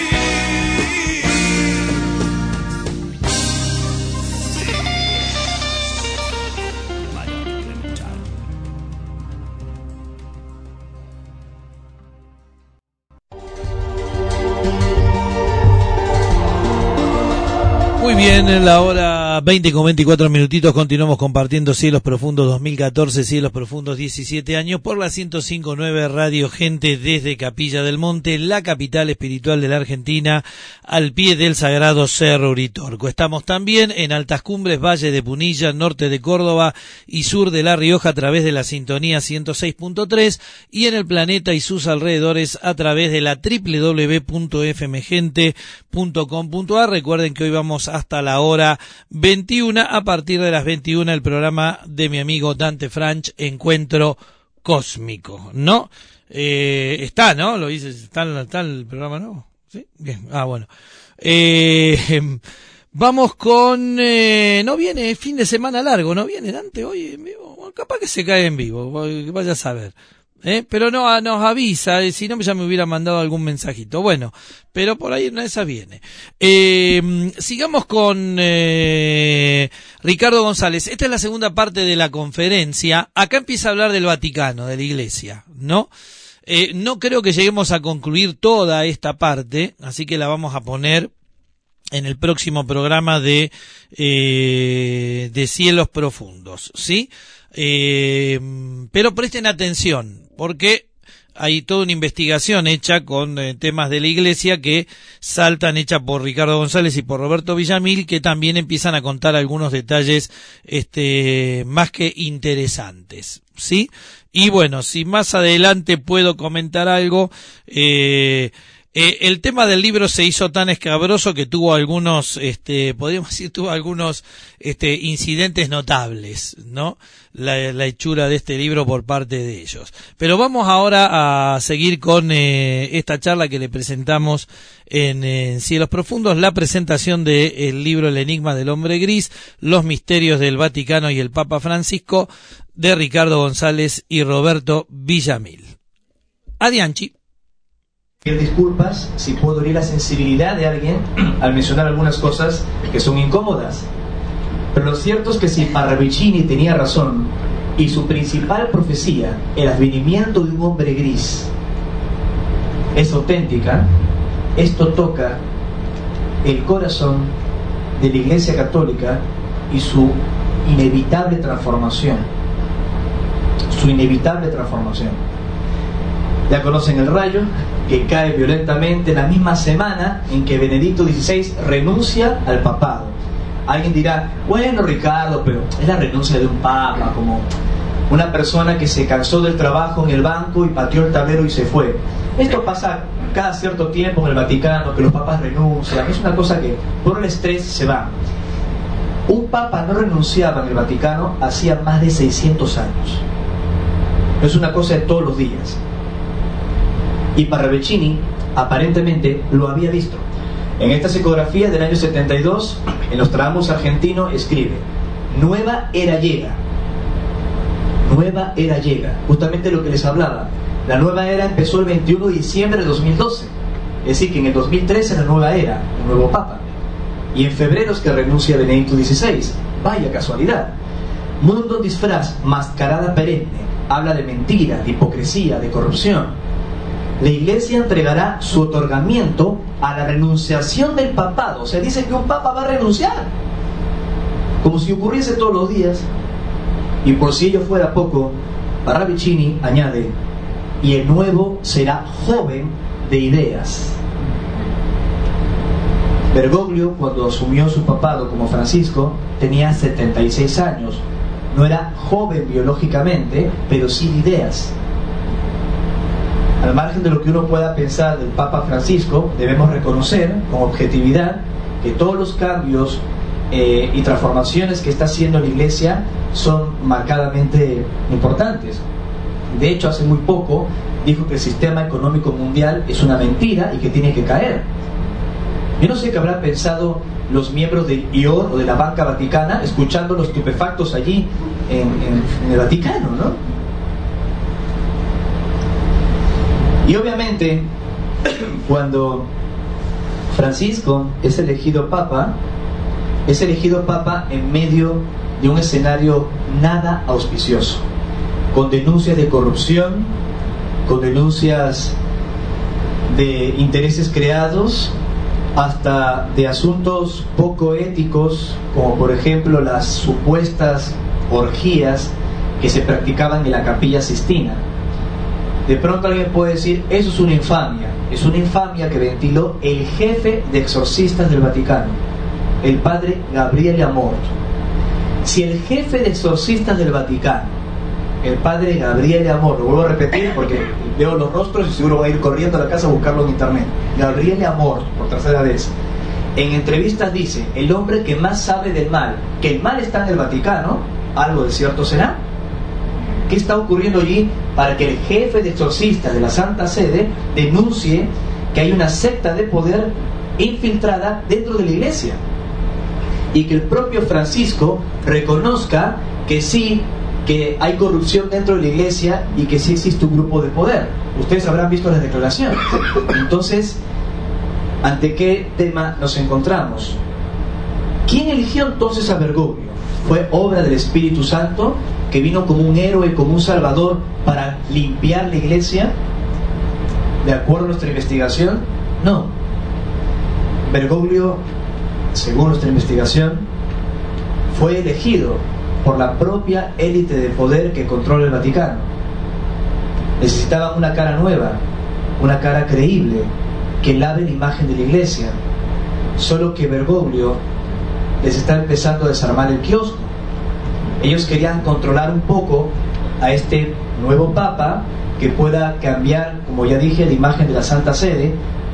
B: Muy bien, en la hora 20 con 24 minutitos continuamos compartiendo Cielos Profundos 2014, Cielos Profundos 17 años por la 105.9 Radio Gente desde Capilla del Monte, la capital espiritual de la Argentina, al pie del Sagrado Cerro Uritorco. Estamos también en Altas Cumbres, Valle de Punilla, norte de Córdoba y sur de La Rioja a través de la sintonía 106.3 y en el planeta y sus alrededores a través de la www.fmgente.com.ar. Recuerden que hoy vamos hasta la hora 21, a partir de las 21 el programa de mi amigo Dante Franch, Encuentro Cósmico, ¿no? Está, ¿no? Lo dices, está el programa, ¿no? ¿Sí? Bien, bueno. Vamos con, no viene fin de semana largo, ¿no viene Dante hoy en vivo? Bueno, capaz que se cae en vivo, vaya a saber. Pero no nos avisa, si no ya me hubiera mandado algún mensajito. Bueno, pero por ahí una de esas viene. Sigamos con Ricardo González. Esta es la segunda parte de la conferencia. Acá empieza a hablar del Vaticano, de la Iglesia, ¿no? No creo que lleguemos a concluir toda esta parte, así que la vamos a poner en el próximo programa de Cielos Profundos, ¿sí? Pero presten atención, porque hay toda una investigación hecha con temas de la Iglesia que saltan, hecha por Ricardo González y por Roberto Villamil, que también empiezan a contar algunos detalles más que interesantes, ¿sí? Y bueno, si más adelante puedo comentar algo, El tema del libro se hizo tan escabroso que tuvo algunos, podríamos decir, incidentes notables, ¿no? La hechura de este libro por parte de ellos. Pero vamos ahora a seguir con esta charla que le presentamos en Cielos Profundos, la presentación del libro El Enigma del Hombre Gris, los misterios del Vaticano y el Papa Francisco, de Ricardo González y Roberto Villamil. Adianchi.
D: Disculpas si puedo herir la sensibilidad de alguien al mencionar algunas cosas que son incómodas, pero lo cierto es que si Parravicini tenía razón y su principal profecía, el advenimiento de un hombre gris, es auténtica, esto toca el corazón de la Iglesia Católica y su inevitable transformación. Ya conocen el rayo que cae violentamente la misma semana en que Benedicto XVI renuncia al papado. Alguien dirá, bueno, Ricardo, pero es la renuncia de un papa, como una persona que se cansó del trabajo en el banco y pateó el tablero y se fue. Esto pasa cada cierto tiempo en el Vaticano, que los papas renuncian, es una cosa que por el estrés se va. Un papa no renunciaba en el Vaticano hacía más de 600 años. Es una cosa de todos los días. Y Parravicini aparentemente lo había visto. En esta psicografía del año 72, en Nostradamus argentino, escribe: nueva era llega. Nueva era llega. Justamente lo que les hablaba. La nueva era empezó el 21 de diciembre de 2012. Es decir, que en el 2013 la nueva era, un nuevo papa. Y en febrero es que renuncia Benedicto XVI. Vaya casualidad. Mundo en disfraz, mascarada perenne. Habla de mentira, de hipocresía, de corrupción. La Iglesia entregará su otorgamiento a la renunciación del papado. O sea, dice que un papa va a renunciar, como si ocurriese todos los días. Y por si ello fuera poco, Parravicini añade: y el nuevo será joven de ideas. Bergoglio, cuando asumió su papado como Francisco, tenía 76 años. No era joven biológicamente, pero sí de ideas. Al margen de lo que uno pueda pensar del Papa Francisco, debemos reconocer con objetividad que todos los cambios y transformaciones que está haciendo la Iglesia son marcadamente importantes. De hecho, hace muy poco dijo que el sistema económico mundial es una mentira y que tiene que caer. Yo no sé qué habrán pensado los miembros del IOR o de la Banca Vaticana escuchando los estupefactos allí en el Vaticano, ¿no? Y obviamente, cuando Francisco es elegido papa en medio de un escenario nada auspicioso, con denuncias de corrupción, con denuncias de intereses creados, hasta de asuntos poco éticos, como por ejemplo las supuestas orgías que se practicaban en la Capilla Sistina. De pronto alguien puede decir, eso es una infamia que ventiló el jefe de exorcistas del Vaticano, el padre Gabriele Amorth. Si el jefe de exorcistas del Vaticano, el padre Gabriele Amorth, lo vuelvo a repetir porque veo los rostros y seguro va a ir corriendo a la casa a buscarlo en internet, Gabriele Amorth, por tercera vez, en entrevistas dice, el hombre que más sabe del mal, que el mal está en el Vaticano, algo de cierto será. ¿Qué está ocurriendo allí para que el jefe de exorcistas de la Santa Sede denuncie que hay una secta de poder infiltrada dentro de la Iglesia? Y que el propio Francisco reconozca que sí, que hay corrupción dentro de la Iglesia y que sí existe un grupo de poder. Ustedes habrán visto las declaraciones. Entonces, ¿ante qué tema nos encontramos? ¿Quién eligió entonces a Bergoglio? ¿Fue obra del Espíritu Santo, que vino como un héroe, como un salvador para limpiar la Iglesia? ¿De acuerdo a nuestra investigación? No. Bergoglio, según nuestra investigación, fue elegido por la propia élite de poder que controla el Vaticano. Necesitaban una cara nueva, una cara creíble, que lave la imagen de la Iglesia. Solo que Bergoglio les está empezando a desarmar el kiosco. Ellos querían controlar un poco a este nuevo Papa que pueda cambiar, como ya dije, la imagen de la Santa Sede,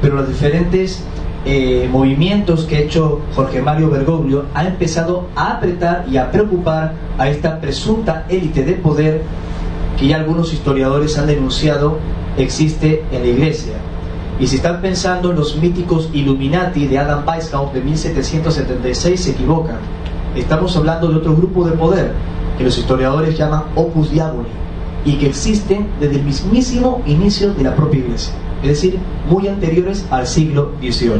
D: pero los diferentes movimientos que ha hecho Jorge Mario Bergoglio ha empezado a apretar y a preocupar a esta presunta élite de poder que ya algunos historiadores han denunciado existe en la Iglesia. Y si están pensando en los míticos Illuminati de Adam Weishaupt de 1776, se equivocan. Estamos hablando de otro grupo de poder que los historiadores llaman Opus Diaboli y que existen desde el mismísimo inicio de la propia Iglesia, es decir, muy anteriores al siglo XVIII.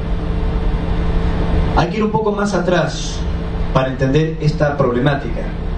D: Hay que ir un poco más atrás para entender esta problemática.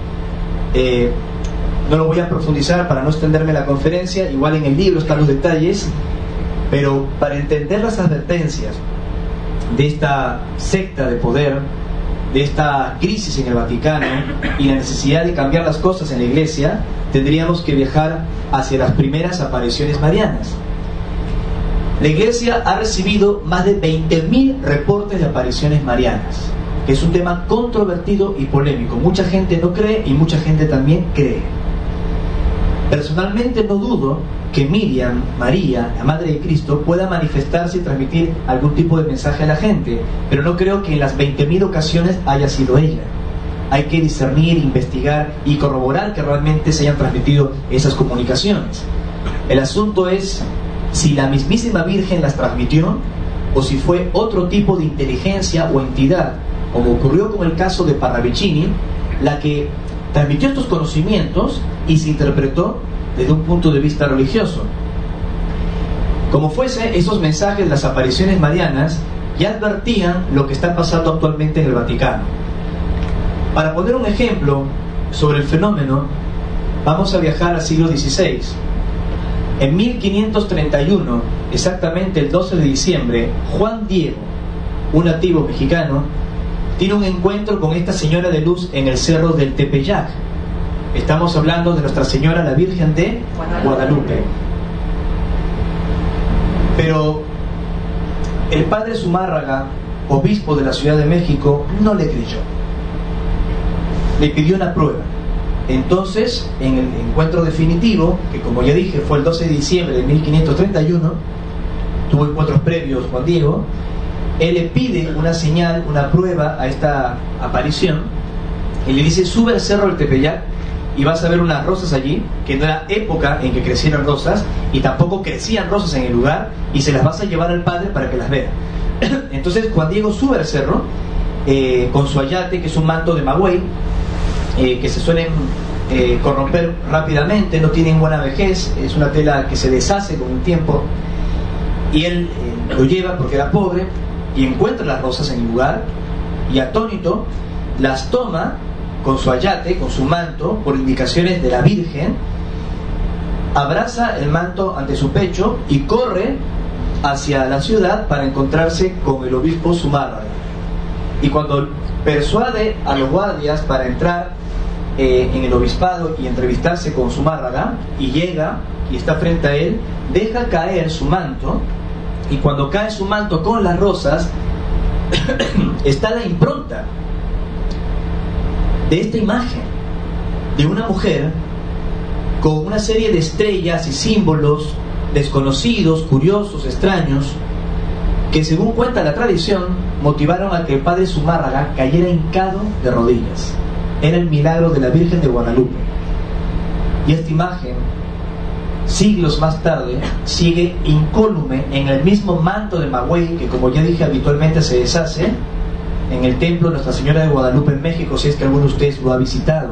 D: No lo voy a profundizar para no extenderme la conferencia, igual en el libro están los detalles, pero para entender las advertencias de esta secta de poder, de esta crisis en el Vaticano y la necesidad de cambiar las cosas en la Iglesia, tendríamos que viajar hacia las primeras apariciones marianas. La Iglesia ha recibido más de 20.000 reportes de apariciones marianas, que es un tema controvertido y polémico. Mucha gente no cree y mucha gente también cree. Personalmente no dudo que Miriam, María, la Madre de Cristo, pueda manifestarse y transmitir algún tipo de mensaje a la gente, pero no creo que en las 20.000 ocasiones haya sido ella. Hay que discernir, investigar y corroborar que realmente se hayan transmitido esas comunicaciones. El asunto es si la mismísima Virgen las transmitió o si fue otro tipo de inteligencia o entidad, como ocurrió con el caso de Parravicini, la que transmitió estos conocimientos y se interpretó desde un punto de vista religioso. Como fuese, esos mensajes de las apariciones marianas ya advertían lo que está pasando actualmente en el Vaticano. Para poner un ejemplo sobre el fenómeno, vamos a viajar al siglo XVI. En 1531, exactamente el 12 de diciembre, Juan Diego, un nativo mexicano, tiene un encuentro con esta señora de luz en el cerro del Tepeyac. Estamos hablando de Nuestra Señora la Virgen de Guadalupe. Pero el padre Zumárraga, obispo de la Ciudad de México, no le creyó. Le pidió una prueba. Entonces, en el encuentro definitivo, que como ya dije fue el 12 de diciembre de 1531, tuvo encuentros previos Juan Diego, él le pide una señal, una prueba a esta aparición, y le dice: sube al cerro del Tepeyac y vas a ver unas rosas allí, que no era época en que crecieran rosas, y tampoco crecían rosas en el lugar, y se las vas a llevar al padre para que las vea. Entonces Juan Diego sube al cerro con su ayate, que es un manto de maguey, que se suelen corromper rápidamente, no tienen buena vejez, es una tela que se deshace con el tiempo, y él lo lleva porque era pobre y encuentra las rosas en el lugar, y atónito las toma con su ayate, con su manto, por indicaciones de la Virgen, abraza el manto ante su pecho y corre hacia la ciudad para encontrarse con el obispo Zumárraga. Y cuando persuade a los guardias para entrar en el obispado y entrevistarse con Zumárraga, y llega y está frente a él, deja caer su manto, y cuando cae su manto con las rosas está la impronta de esta imagen de una mujer con una serie de estrellas y símbolos desconocidos, curiosos, extraños, que según cuenta la tradición motivaron a que el padre Zumárraga cayera hincado de rodillas. Era el milagro de la Virgen de Guadalupe. Y esta imagen, siglos más tarde, sigue incólume en el mismo manto de maguey que, como ya dije, habitualmente se deshace en el templo de Nuestra Señora de Guadalupe en México, si es que alguno de ustedes lo ha visitado.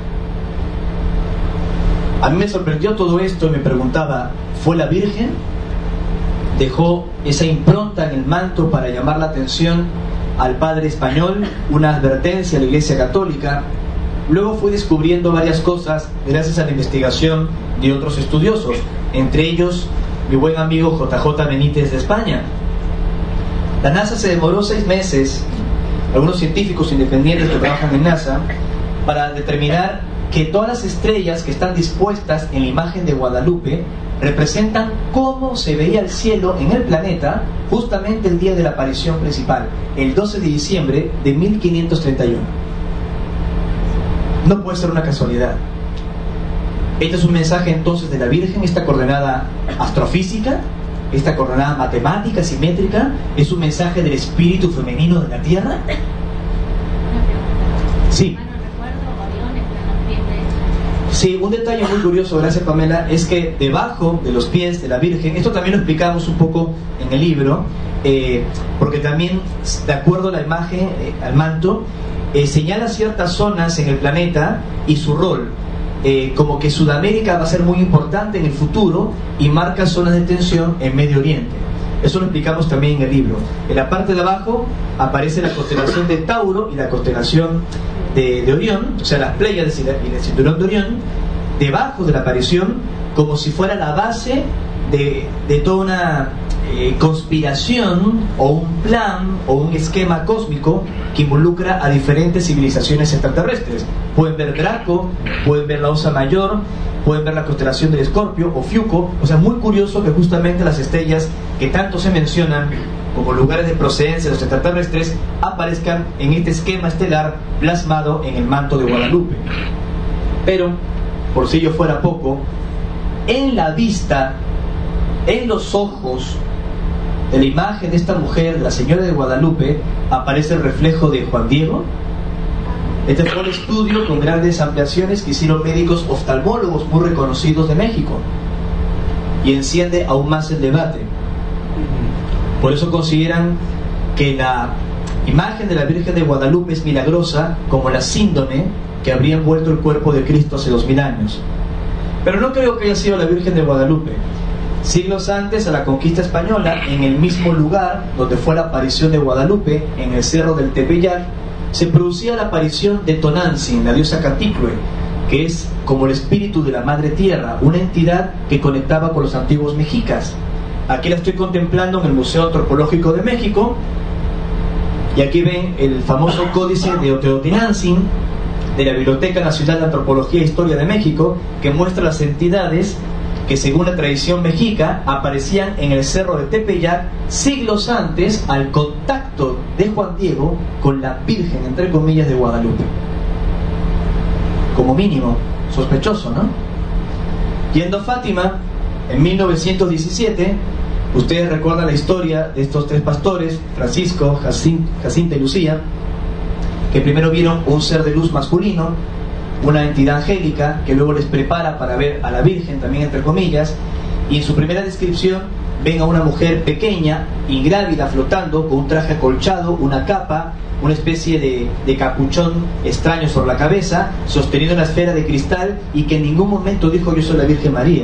D: A mí me sorprendió todo esto y me preguntaba, ¿fue la Virgen? ¿Dejó esa impronta en el manto para llamar la atención al padre español, una advertencia a la Iglesia Católica? Luego fui descubriendo varias cosas gracias a la investigación de otros estudiosos, entre ellos mi buen amigo JJ Benítez de España. La NASA se demoró 6 meses, algunos científicos independientes que trabajan en NASA, para determinar que todas las estrellas que están dispuestas en la imagen de Guadalupe representan cómo se veía el cielo en el planeta justamente el día de la aparición principal, el 12 de diciembre de 1531. No puede ser una casualidad. Este es un mensaje entonces de la Virgen, esta coordenada astrofísica, esta coordenada matemática, simétrica, es un mensaje del espíritu femenino de la Tierra? Sí. Sí, un detalle muy curioso, gracias Pamela, es que debajo de los pies de la Virgen, esto también lo explicamos un poco en el libro, porque también, de acuerdo a la imagen, al manto, señala ciertas zonas en el planeta y su rol, como que Sudamérica va a ser muy importante en el futuro y marca zonas de tensión en Medio Oriente. Eso lo explicamos también en el libro. En la parte de abajo aparece la constelación de Tauro y la constelación de Orión, o sea, las Pléyades y el cinturón de Orión, debajo de la aparición, como si fuera la base de toda una conspiración o un plan o un esquema cósmico que involucra a diferentes civilizaciones extraterrestres. Pueden ver Draco, pueden ver la Osa Mayor, pueden ver la constelación del Escorpio o Fiuco. O sea, muy curioso que justamente las estrellas que tanto se mencionan como lugares de procedencia de los extraterrestres aparezcan en este esquema estelar plasmado en el manto de Guadalupe. Pero, por si ello fuera poco, en la vista, en los ojos de la imagen de esta mujer, de la Señora de Guadalupe, aparece el reflejo de Juan Diego. Este fue un estudio con grandes ampliaciones que hicieron médicos oftalmólogos muy reconocidos de México, y enciende aún más el debate. Por eso consideran que la imagen de la Virgen de Guadalupe es milagrosa, como la síndrome que habría envuelto el cuerpo de Cristo hace 2000 años. Pero no creo que haya sido la Virgen de Guadalupe. Siglos antes, a la conquista española, en el mismo lugar donde fue la aparición de Guadalupe, en el cerro del Tepeyac, se producía la aparición de Tonantzin, la diosa Caticue, que es como el espíritu de la Madre Tierra, una entidad que conectaba con los antiguos mexicas. Aquí la estoy contemplando en el Museo Antropológico de México, y aquí ven el famoso códice de Teotihuacán de la Biblioteca Nacional de Antropología e Historia de México, que muestra las entidades que, según la tradición mexica, aparecían en el cerro de Tepeyac siglos antes al contacto de Juan Diego con la Virgen, entre comillas, de Guadalupe. Como mínimo, sospechoso, ¿no? Yendo a Fátima, en 1917, ustedes recuerdan la historia de estos tres pastores, Francisco, Jacinta y Lucía, que primero vieron un ser de luz masculino, una entidad angélica que luego les prepara para ver a la Virgen, también entre comillas, y en su primera descripción ven a una mujer pequeña, ingrávida, flotando con un traje acolchado, una capa, una especie de capuchón extraño sobre la cabeza, sosteniendo una esfera de cristal, y que en ningún momento dijo: yo soy la Virgen María.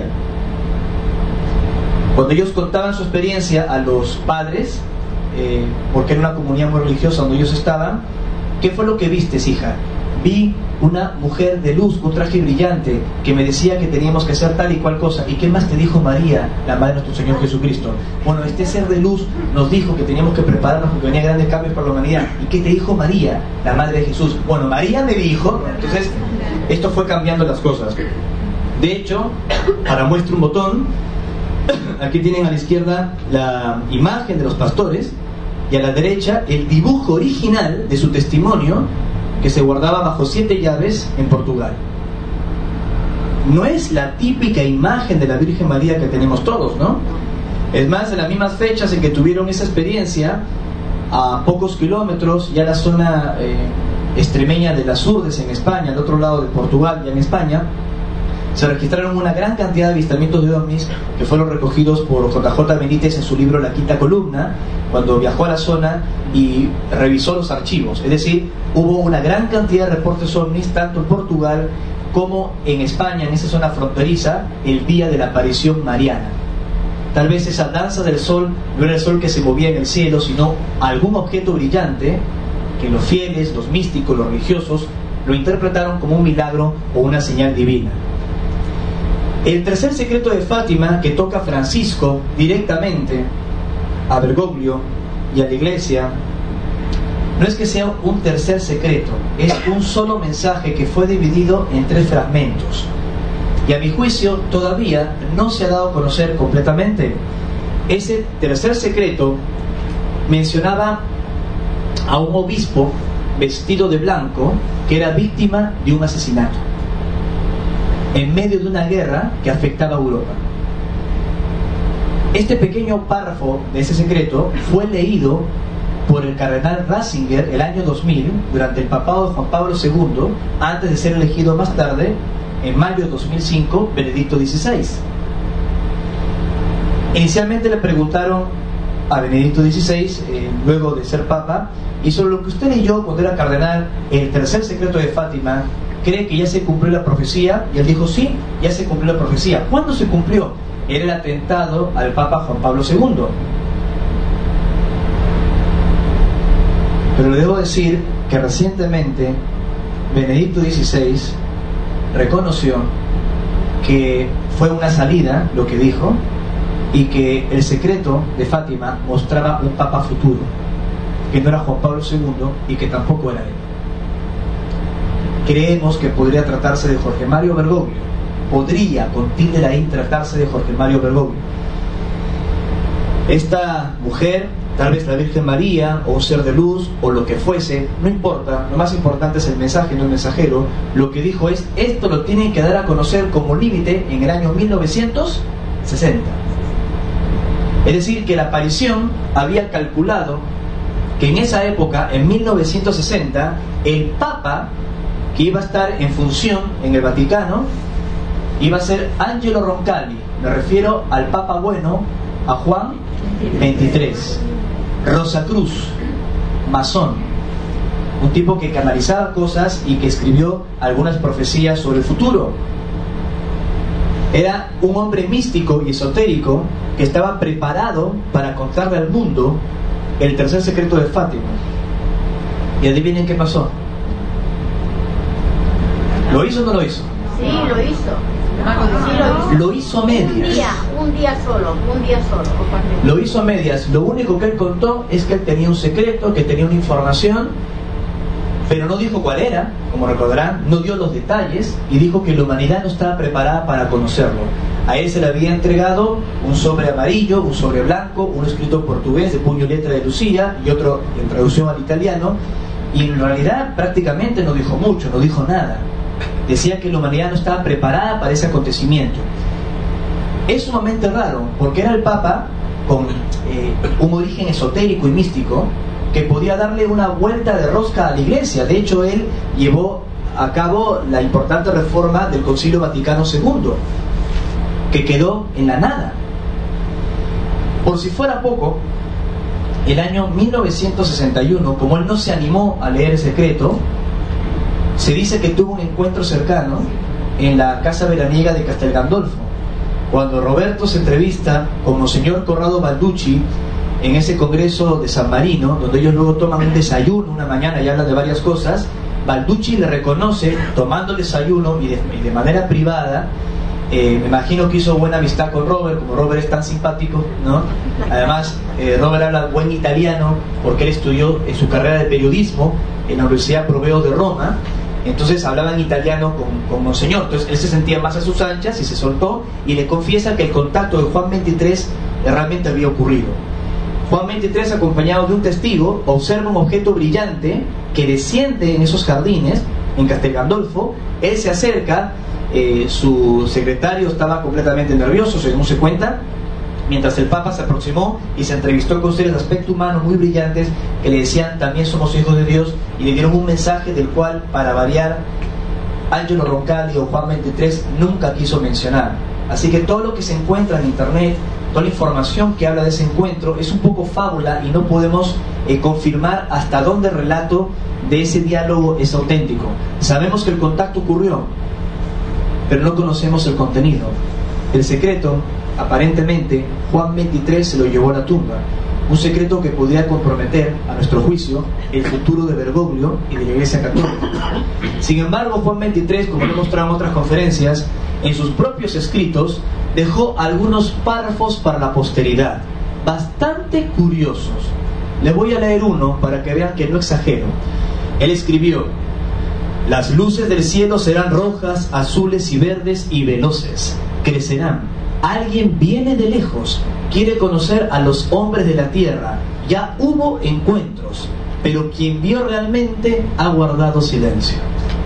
D: Cuando ellos contaban su experiencia a los padres, porque era una comunidad muy religiosa donde ellos estaban, ¿qué fue lo que vistes, hija? Vi una mujer de luz con un traje brillante que me decía que teníamos que hacer tal y cual cosa. ¿Y qué más te dijo María, la madre de nuestro Señor Jesucristo? Bueno, este ser de luz nos dijo que teníamos que prepararnos porque venían grandes cambios para la humanidad. ¿Y qué te dijo María, la madre de Jesús? Bueno, María me dijo. Entonces, esto fue cambiando las cosas. De hecho, para muestra un botón, aquí tienen a la izquierda la imagen de los pastores y a la derecha el dibujo original de su testimonio, que se guardaba bajo 7 llaves en Portugal. No es la típica imagen de la Virgen María que tenemos todos, ¿no? Es más, en las mismas fechas en que tuvieron esa experiencia, a pocos kilómetros, ya la zona extremeña de las Urdes en España, al otro lado de Portugal, ya en España, se registraron una gran cantidad de avistamientos de ovnis que fueron recogidos por JJ Benítez en su libro La Quinta Columna, cuando viajó a la zona y revisó los archivos. Es decir, hubo una gran cantidad de reportes ovnis tanto en Portugal como en España, en esa zona fronteriza, el día de la aparición mariana. Tal vez esa danza del sol no era el sol que se movía en el cielo, sino algún objeto brillante que los fieles, los místicos, los religiosos lo interpretaron como un milagro o una señal divina. El tercer secreto de Fátima, que toca Francisco directamente a Bergoglio y a la iglesia, no es que sea un tercer secreto, es un solo mensaje que fue dividido en 3 fragmentos, y a mi juicio todavía no se ha dado a conocer completamente. Ese tercer secreto mencionaba a un obispo vestido de blanco que era víctima de un asesinato en medio de una guerra que afectaba a Europa. Este pequeño párrafo de ese secreto fue leído por el cardenal Ratzinger el año 2000 durante el papado de Juan Pablo II, antes de ser elegido más tarde, en mayo de 2005, Benedicto XVI. Inicialmente le preguntaron a Benedicto XVI, luego de ser papa, y sobre lo que usted leyó cuando era cardenal, el tercer secreto de Fátima, ¿cree que ya se cumplió la profecía? Y él dijo, sí, ya se cumplió la profecía. ¿Cuándo se cumplió? Era el atentado al Papa Juan Pablo II. Pero le debo decir que recientemente Benedicto XVI reconoció que fue una salida lo que dijo, y que el secreto de Fátima mostraba un Papa futuro, que no era Juan Pablo II y que tampoco era él. Creemos que podría tratarse de Jorge Mario Bergoglio. Podría, con tilde la I, tratarse de Jorge Mario Bergoglio. Esta mujer, tal vez la Virgen María, o un ser de luz, o lo que fuese, no importa, lo más importante es el mensaje, no el mensajero. Lo que dijo es, esto lo tienen que dar a conocer como límite en el año 1960. Es decir, que la aparición había calculado que en esa época, en 1960, el Papa que iba a estar en función en el Vaticano iba a ser Angelo Roncalli. Me refiero al Papa bueno, a Juan XXIII. Rosacruz, masón, un tipo que canalizaba cosas y que escribió algunas profecías sobre el futuro. Era un hombre místico y esotérico que estaba preparado para contarle al mundo el tercer secreto de Fátima. Y adivinen qué pasó. ¿Lo hizo o no lo hizo?
E: Sí, lo hizo. Sí,
D: lo hizo a medias.
E: Un día solo.
D: Lo hizo a medias. Lo único que él contó es que él tenía un secreto, que tenía una información, pero no dijo cuál era, como recordarán, no dio los detalles, y dijo que la humanidad no estaba preparada para conocerlo. A él se le había entregado un sobre amarillo, un sobre blanco, un escrito portugués de puño y letra de Lucía y otro en traducción al italiano, y en realidad prácticamente no dijo mucho, no dijo nada. Decía que la humanidad no estaba preparada para ese acontecimiento. Es sumamente raro, porque era el Papa con un origen esotérico y místico que podía darle una vuelta de rosca a la Iglesia. De hecho, él llevó a cabo la importante reforma del Concilio Vaticano II, que quedó en la nada. Por si fuera poco, el año 1961, como él no se animó a leer el secreto, se dice que tuvo un encuentro cercano en la casa veraniega de Castel Gandolfo, cuando Roberto se entrevista con Monseñor Corrado Balducci en ese congreso de San Marino, donde ellos luego toman un desayuno una mañana y hablan de varias cosas. Balducci le reconoce tomando el desayuno y de manera privada. Me imagino que hizo buena amistad con Robert, como Robert es tan simpático, ¿no? Además, Robert habla buen italiano porque él estudió en su carrera de periodismo en la Universidad Proveo de Roma. Entonces hablaba en italiano con Monseñor. Entonces él se sentía más a sus anchas y se soltó y le confiesa que el contacto de Juan XXIII realmente había ocurrido. Juan XXIII, acompañado de un testigo, observa un objeto brillante que desciende en esos jardines, en Castel Gandolfo. Él se acerca, su secretario estaba completamente nervioso, según se cuenta, mientras el Papa se aproximó y se entrevistó con seres de aspecto humano muy brillantes que le decían, también somos hijos de Dios, y le dieron un mensaje del cual, para variar, Angelo Roncalli o Juan XXIII nunca quiso mencionar. Así que todo lo que se encuentra en internet, toda la información que habla de ese encuentro es un poco fábula y no podemos confirmar hasta dónde el relato de ese diálogo es auténtico. Sabemos que el contacto ocurrió, pero no conocemos el contenido. El secreto, aparentemente, Juan XXIII se lo llevó a la tumba. Un secreto que podría comprometer, a nuestro juicio, el futuro de Bergoglio y de la Iglesia Católica. Sin embargo, Juan XXIII, como lo he mostrado en otras conferencias, en sus propios escritos dejó algunos párrafos para la posteridad, bastante curiosos. Les voy a leer uno para que vean que no exagero. Él escribió: las luces del cielo serán rojas, azules y verdes y veloces. Crecerán. Alguien viene de lejos, quiere conocer a los hombres de la tierra. Ya hubo encuentros, pero quien vio realmente ha guardado silencio.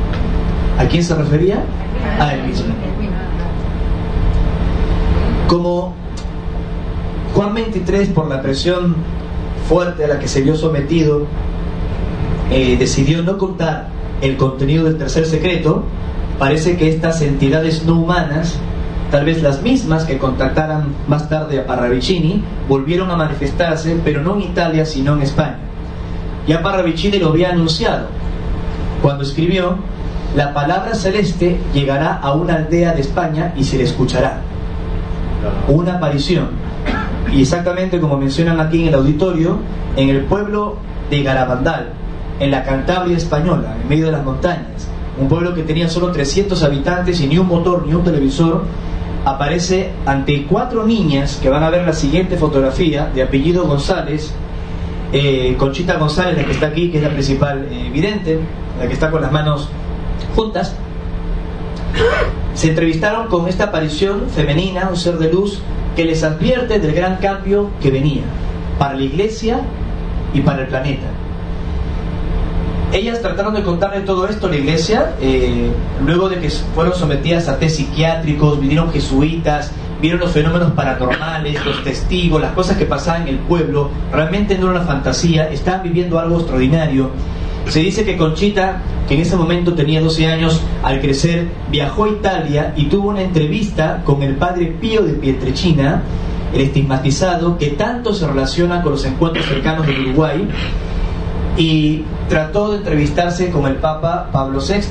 D: ¿A quién se refería? A él mismo. Como Juan XXIII, por la presión fuerte a la que se vio sometido, decidió no contar el contenido del tercer secreto. Parece que estas entidades no humanas, tal vez las mismas que contactaran más tarde a Parravicini, volvieron a manifestarse, pero no en Italia, sino en España. Ya Parravicini lo había anunciado cuando escribió: la palabra celeste llegará a una aldea de España y se le escuchará. Una aparición. Y exactamente como mencionan aquí en el auditorio, en el pueblo de Garabandal, en la Cantabria española, en medio de las montañas, un pueblo que tenía solo 300 habitantes y ni un motor ni un televisor, aparece ante 4 niñas que van a ver la siguiente fotografía, de apellido González. Conchita González, la que está aquí, que es la principal vidente, la que está con las manos juntas. Se entrevistaron con esta aparición femenina, un ser de luz que les advierte del gran cambio que venía para la iglesia y para el planeta. Ellas trataron de contarle todo esto a la iglesia, luego de que fueron sometidas a test psiquiátricos, vinieron jesuitas, vieron los fenómenos paranormales, los testigos, las cosas que pasaban en el pueblo. Realmente no era una fantasía, estaban viviendo algo extraordinario. Se dice que Conchita, que en ese momento tenía 12 años, al crecer viajó a Italia y tuvo una entrevista con el padre Pío de Pietrelcina, el estigmatizado, que tanto se relaciona con los encuentros cercanos del Uruguay, y trató de entrevistarse con el Papa Pablo VI.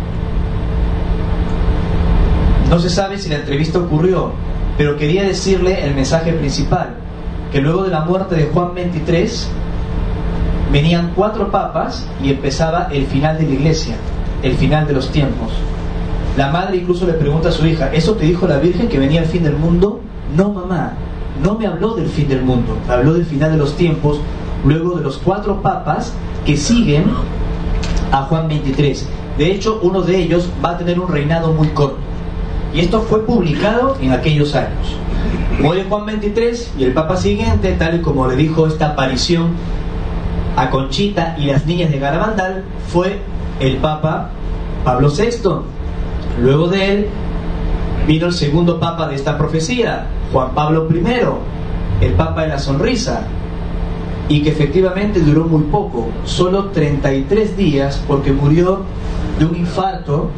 D: No se sabe si la entrevista ocurrió, pero quería decirle el mensaje principal, que luego de la muerte de Juan XXIII venían 4 papas y empezaba el final de la iglesia, el final de los tiempos. La madre incluso le pregunta a su hija: ¿eso te dijo la Virgen, que venía el fin del mundo? No, mamá, no me habló del fin del mundo, habló del final de los tiempos, luego de los 4 papas que siguen a Juan XXIII. De hecho, uno de ellos va a tener un reinado muy corto, y esto fue publicado en aquellos años. Muere Juan XXIII y el papa siguiente, tal y como le dijo esta aparición a Conchita y las niñas de Garabandal, fue el Papa Pablo VI. Luego de él vino el segundo Papa de esta profecía, Juan Pablo I, el Papa de la sonrisa, y que efectivamente duró muy poco, solo 33 días, porque murió de un infarto.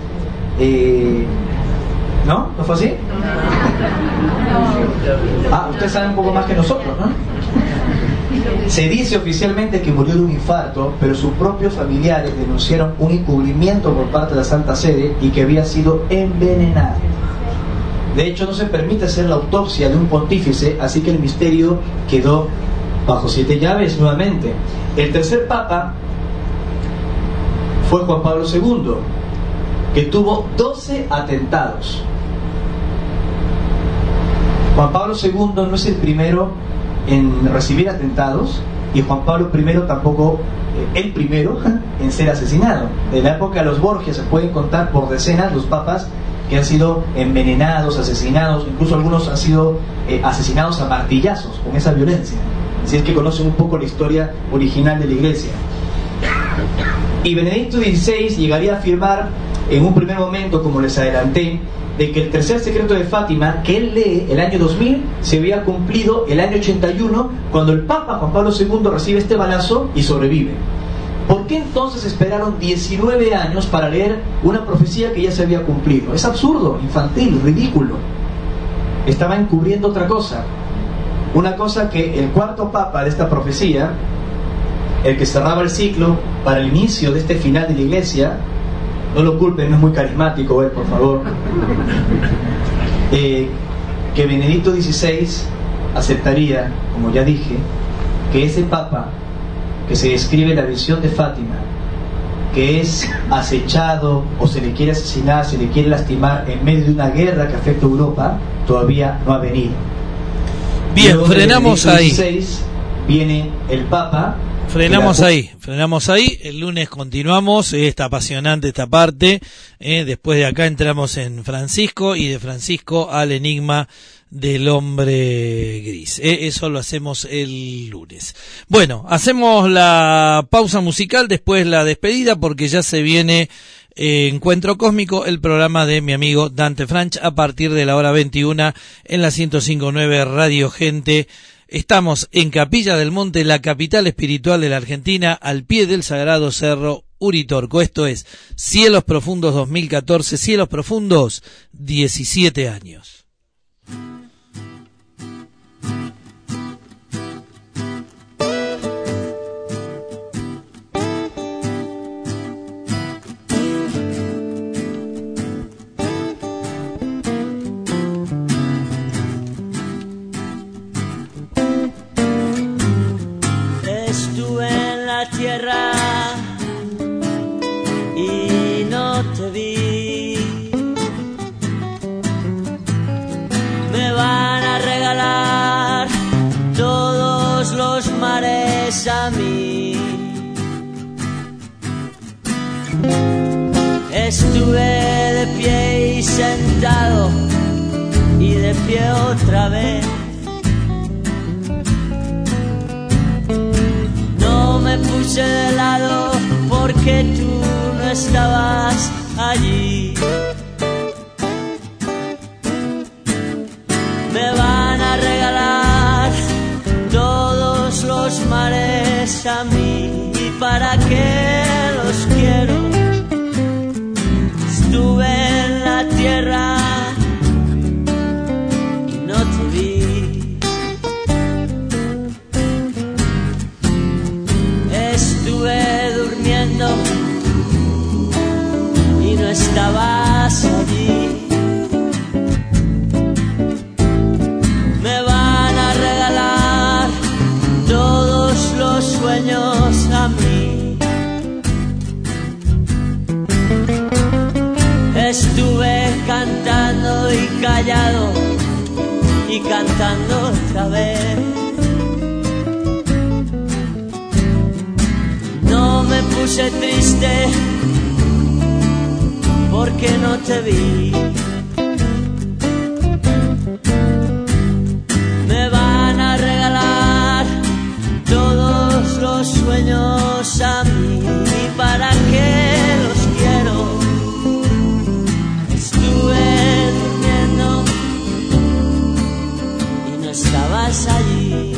D: ¿No? ¿No fue así? Ustedes saben un poco más que nosotros, ¿no? Se dice oficialmente que murió de un infarto, pero sus propios familiares denunciaron un encubrimiento por parte de la Santa Sede y que había sido envenenado. De hecho, no se permite hacer la autopsia de un pontífice, así que el misterio quedó bajo 7 llaves nuevamente. El tercer papa fue Juan Pablo II, que tuvo 12 atentados. Juan Pablo II no es el primero en recibir atentados, y Juan Pablo I tampoco el primero en ser asesinado. En la época de los Borgia se pueden contar por decenas los papas que han sido envenenados, asesinados, incluso algunos han sido asesinados a martillazos con esa violencia, si es que conocen un poco la historia original de la iglesia. Y Benedicto XVI llegaría a afirmar en un primer momento, como les adelanté, de que el tercer secreto de Fátima, que él lee el año 2000, se había cumplido el año 81, cuando el Papa Juan Pablo II recibe este balazo y sobrevive. ¿Por qué entonces esperaron 19 años para leer una profecía que ya se había cumplido? Es absurdo, infantil, ridículo. Estaba encubriendo otra cosa. Una cosa que el cuarto Papa de esta profecía, el que cerraba el ciclo para el inicio de este final de la iglesia, no lo culpen, no es muy carismático él, por favor, que Benedicto XVI aceptaría, como ya dije, que ese Papa que se describe en la visión de Fátima, que es acechado o se le quiere asesinar, se le quiere lastimar en medio de una guerra que afecta a Europa, todavía no ha venido.
B: Bien,
D: luego
B: frenamos ahí.
D: XVI, viene el Papa.
B: Frenamos ahí. El lunes continuamos, está apasionante esta parte. Después de acá entramos en Francisco, y de Francisco al enigma del hombre gris. Eso lo hacemos el lunes. Bueno, hacemos la pausa musical, después la despedida, porque ya se viene Encuentro Cósmico, el programa de mi amigo Dante Franch, a partir de la hora 21 en la 105.9 Radio Gente, Estamos en Capilla del Monte, la capital espiritual de la Argentina, al pie del sagrado cerro Uritorco. Esto es Cielos Profundos 2014, Cielos Profundos 17 años.
F: Tierra y no te vi. Me van a regalar todos los mares a mí. Estuve de pie y sentado y de pie otra vez. Me puse de lado porque tú no estabas allí. Me van a regalar todos los mares a mí. ¿Y para qué los quiero? Estuve en la tierra y no te vi. Estuve durmiendo y no estabas allí. Me van a regalar todos los sueños a mí. Estuve cantando y callado y cantando otra vez. No me puse triste porque no te vi. Me van a regalar todos los sueños a mí. ¿Y para qué los quiero? Estuve durmiendo y no estabas allí.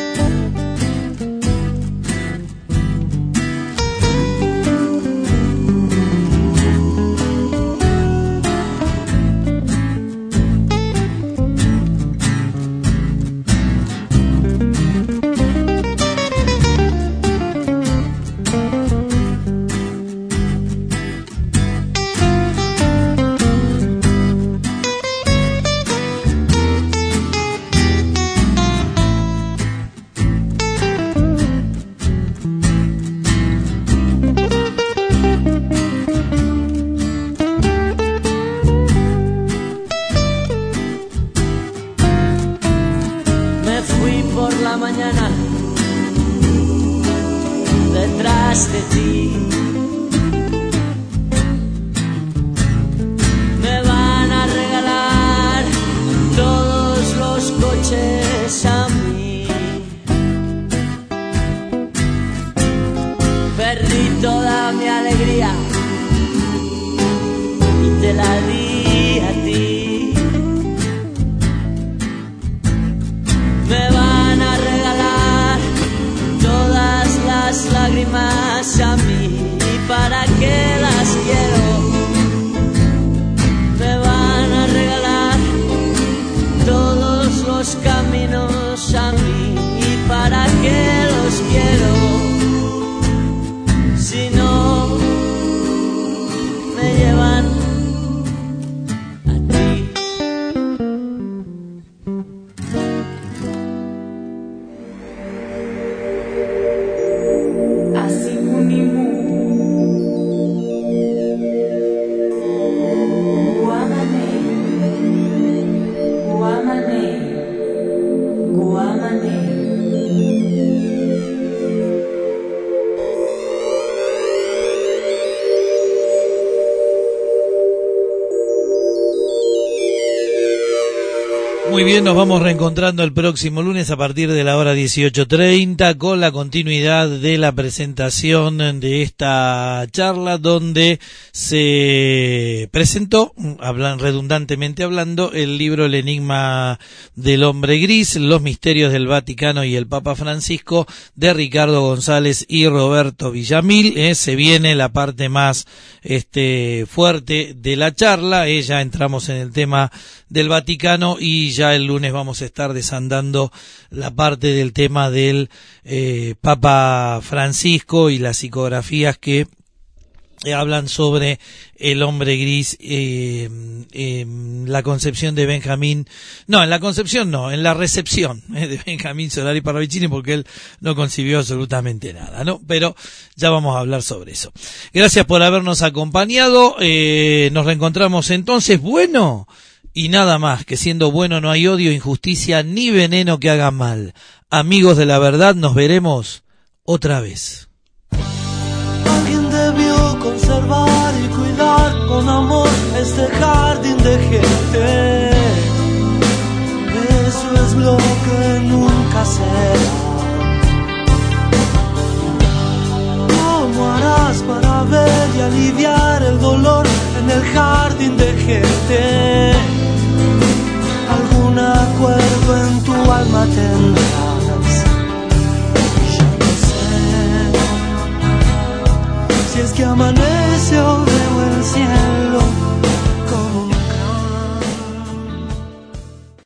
F: Detrás de ti me van a regalar todos los coches a mí. Perdí toda mi alegría y te la di a ti. Me van a regalar todas las lágrimas a mí. ¿Y para qué las quiero? Me van a regalar todos los caminos a mí. ¿Y para qué los quiero? Si no me llevan a ti.
B: Muy bien, nos vamos reencontrando el próximo lunes a partir de la hora 18:30 con la continuidad de la presentación de esta charla donde se presentó, redundantemente hablando, el libro El enigma del hombre gris, los misterios del Vaticano y el Papa Francisco, de Ricardo González y Roberto Villamil. Se viene la parte más fuerte de la charla, ya entramos en el tema del Vaticano y ya el lunes vamos a estar desandando la parte del tema del Papa Francisco y las psicografías que hablan sobre el hombre gris, la concepción de Benjamín, no, en la concepción no, en la recepción de Benjamín Solari Parravicini, porque él no concibió absolutamente nada, ¿no? Pero ya vamos a hablar sobre eso. Gracias por habernos acompañado, nos reencontramos entonces, bueno, y nada más, que siendo bueno no hay odio, injusticia ni veneno que haga mal. Amigos de la verdad, nos veremos otra vez.
F: Alguien debió conservar y cuidar con amor este jardín de gente. Eso es lo que nunca será. ¿Cómo harás para ver y aliviar el dolor en el jardín de gente? Algún acuerdo en tu alma tendrás.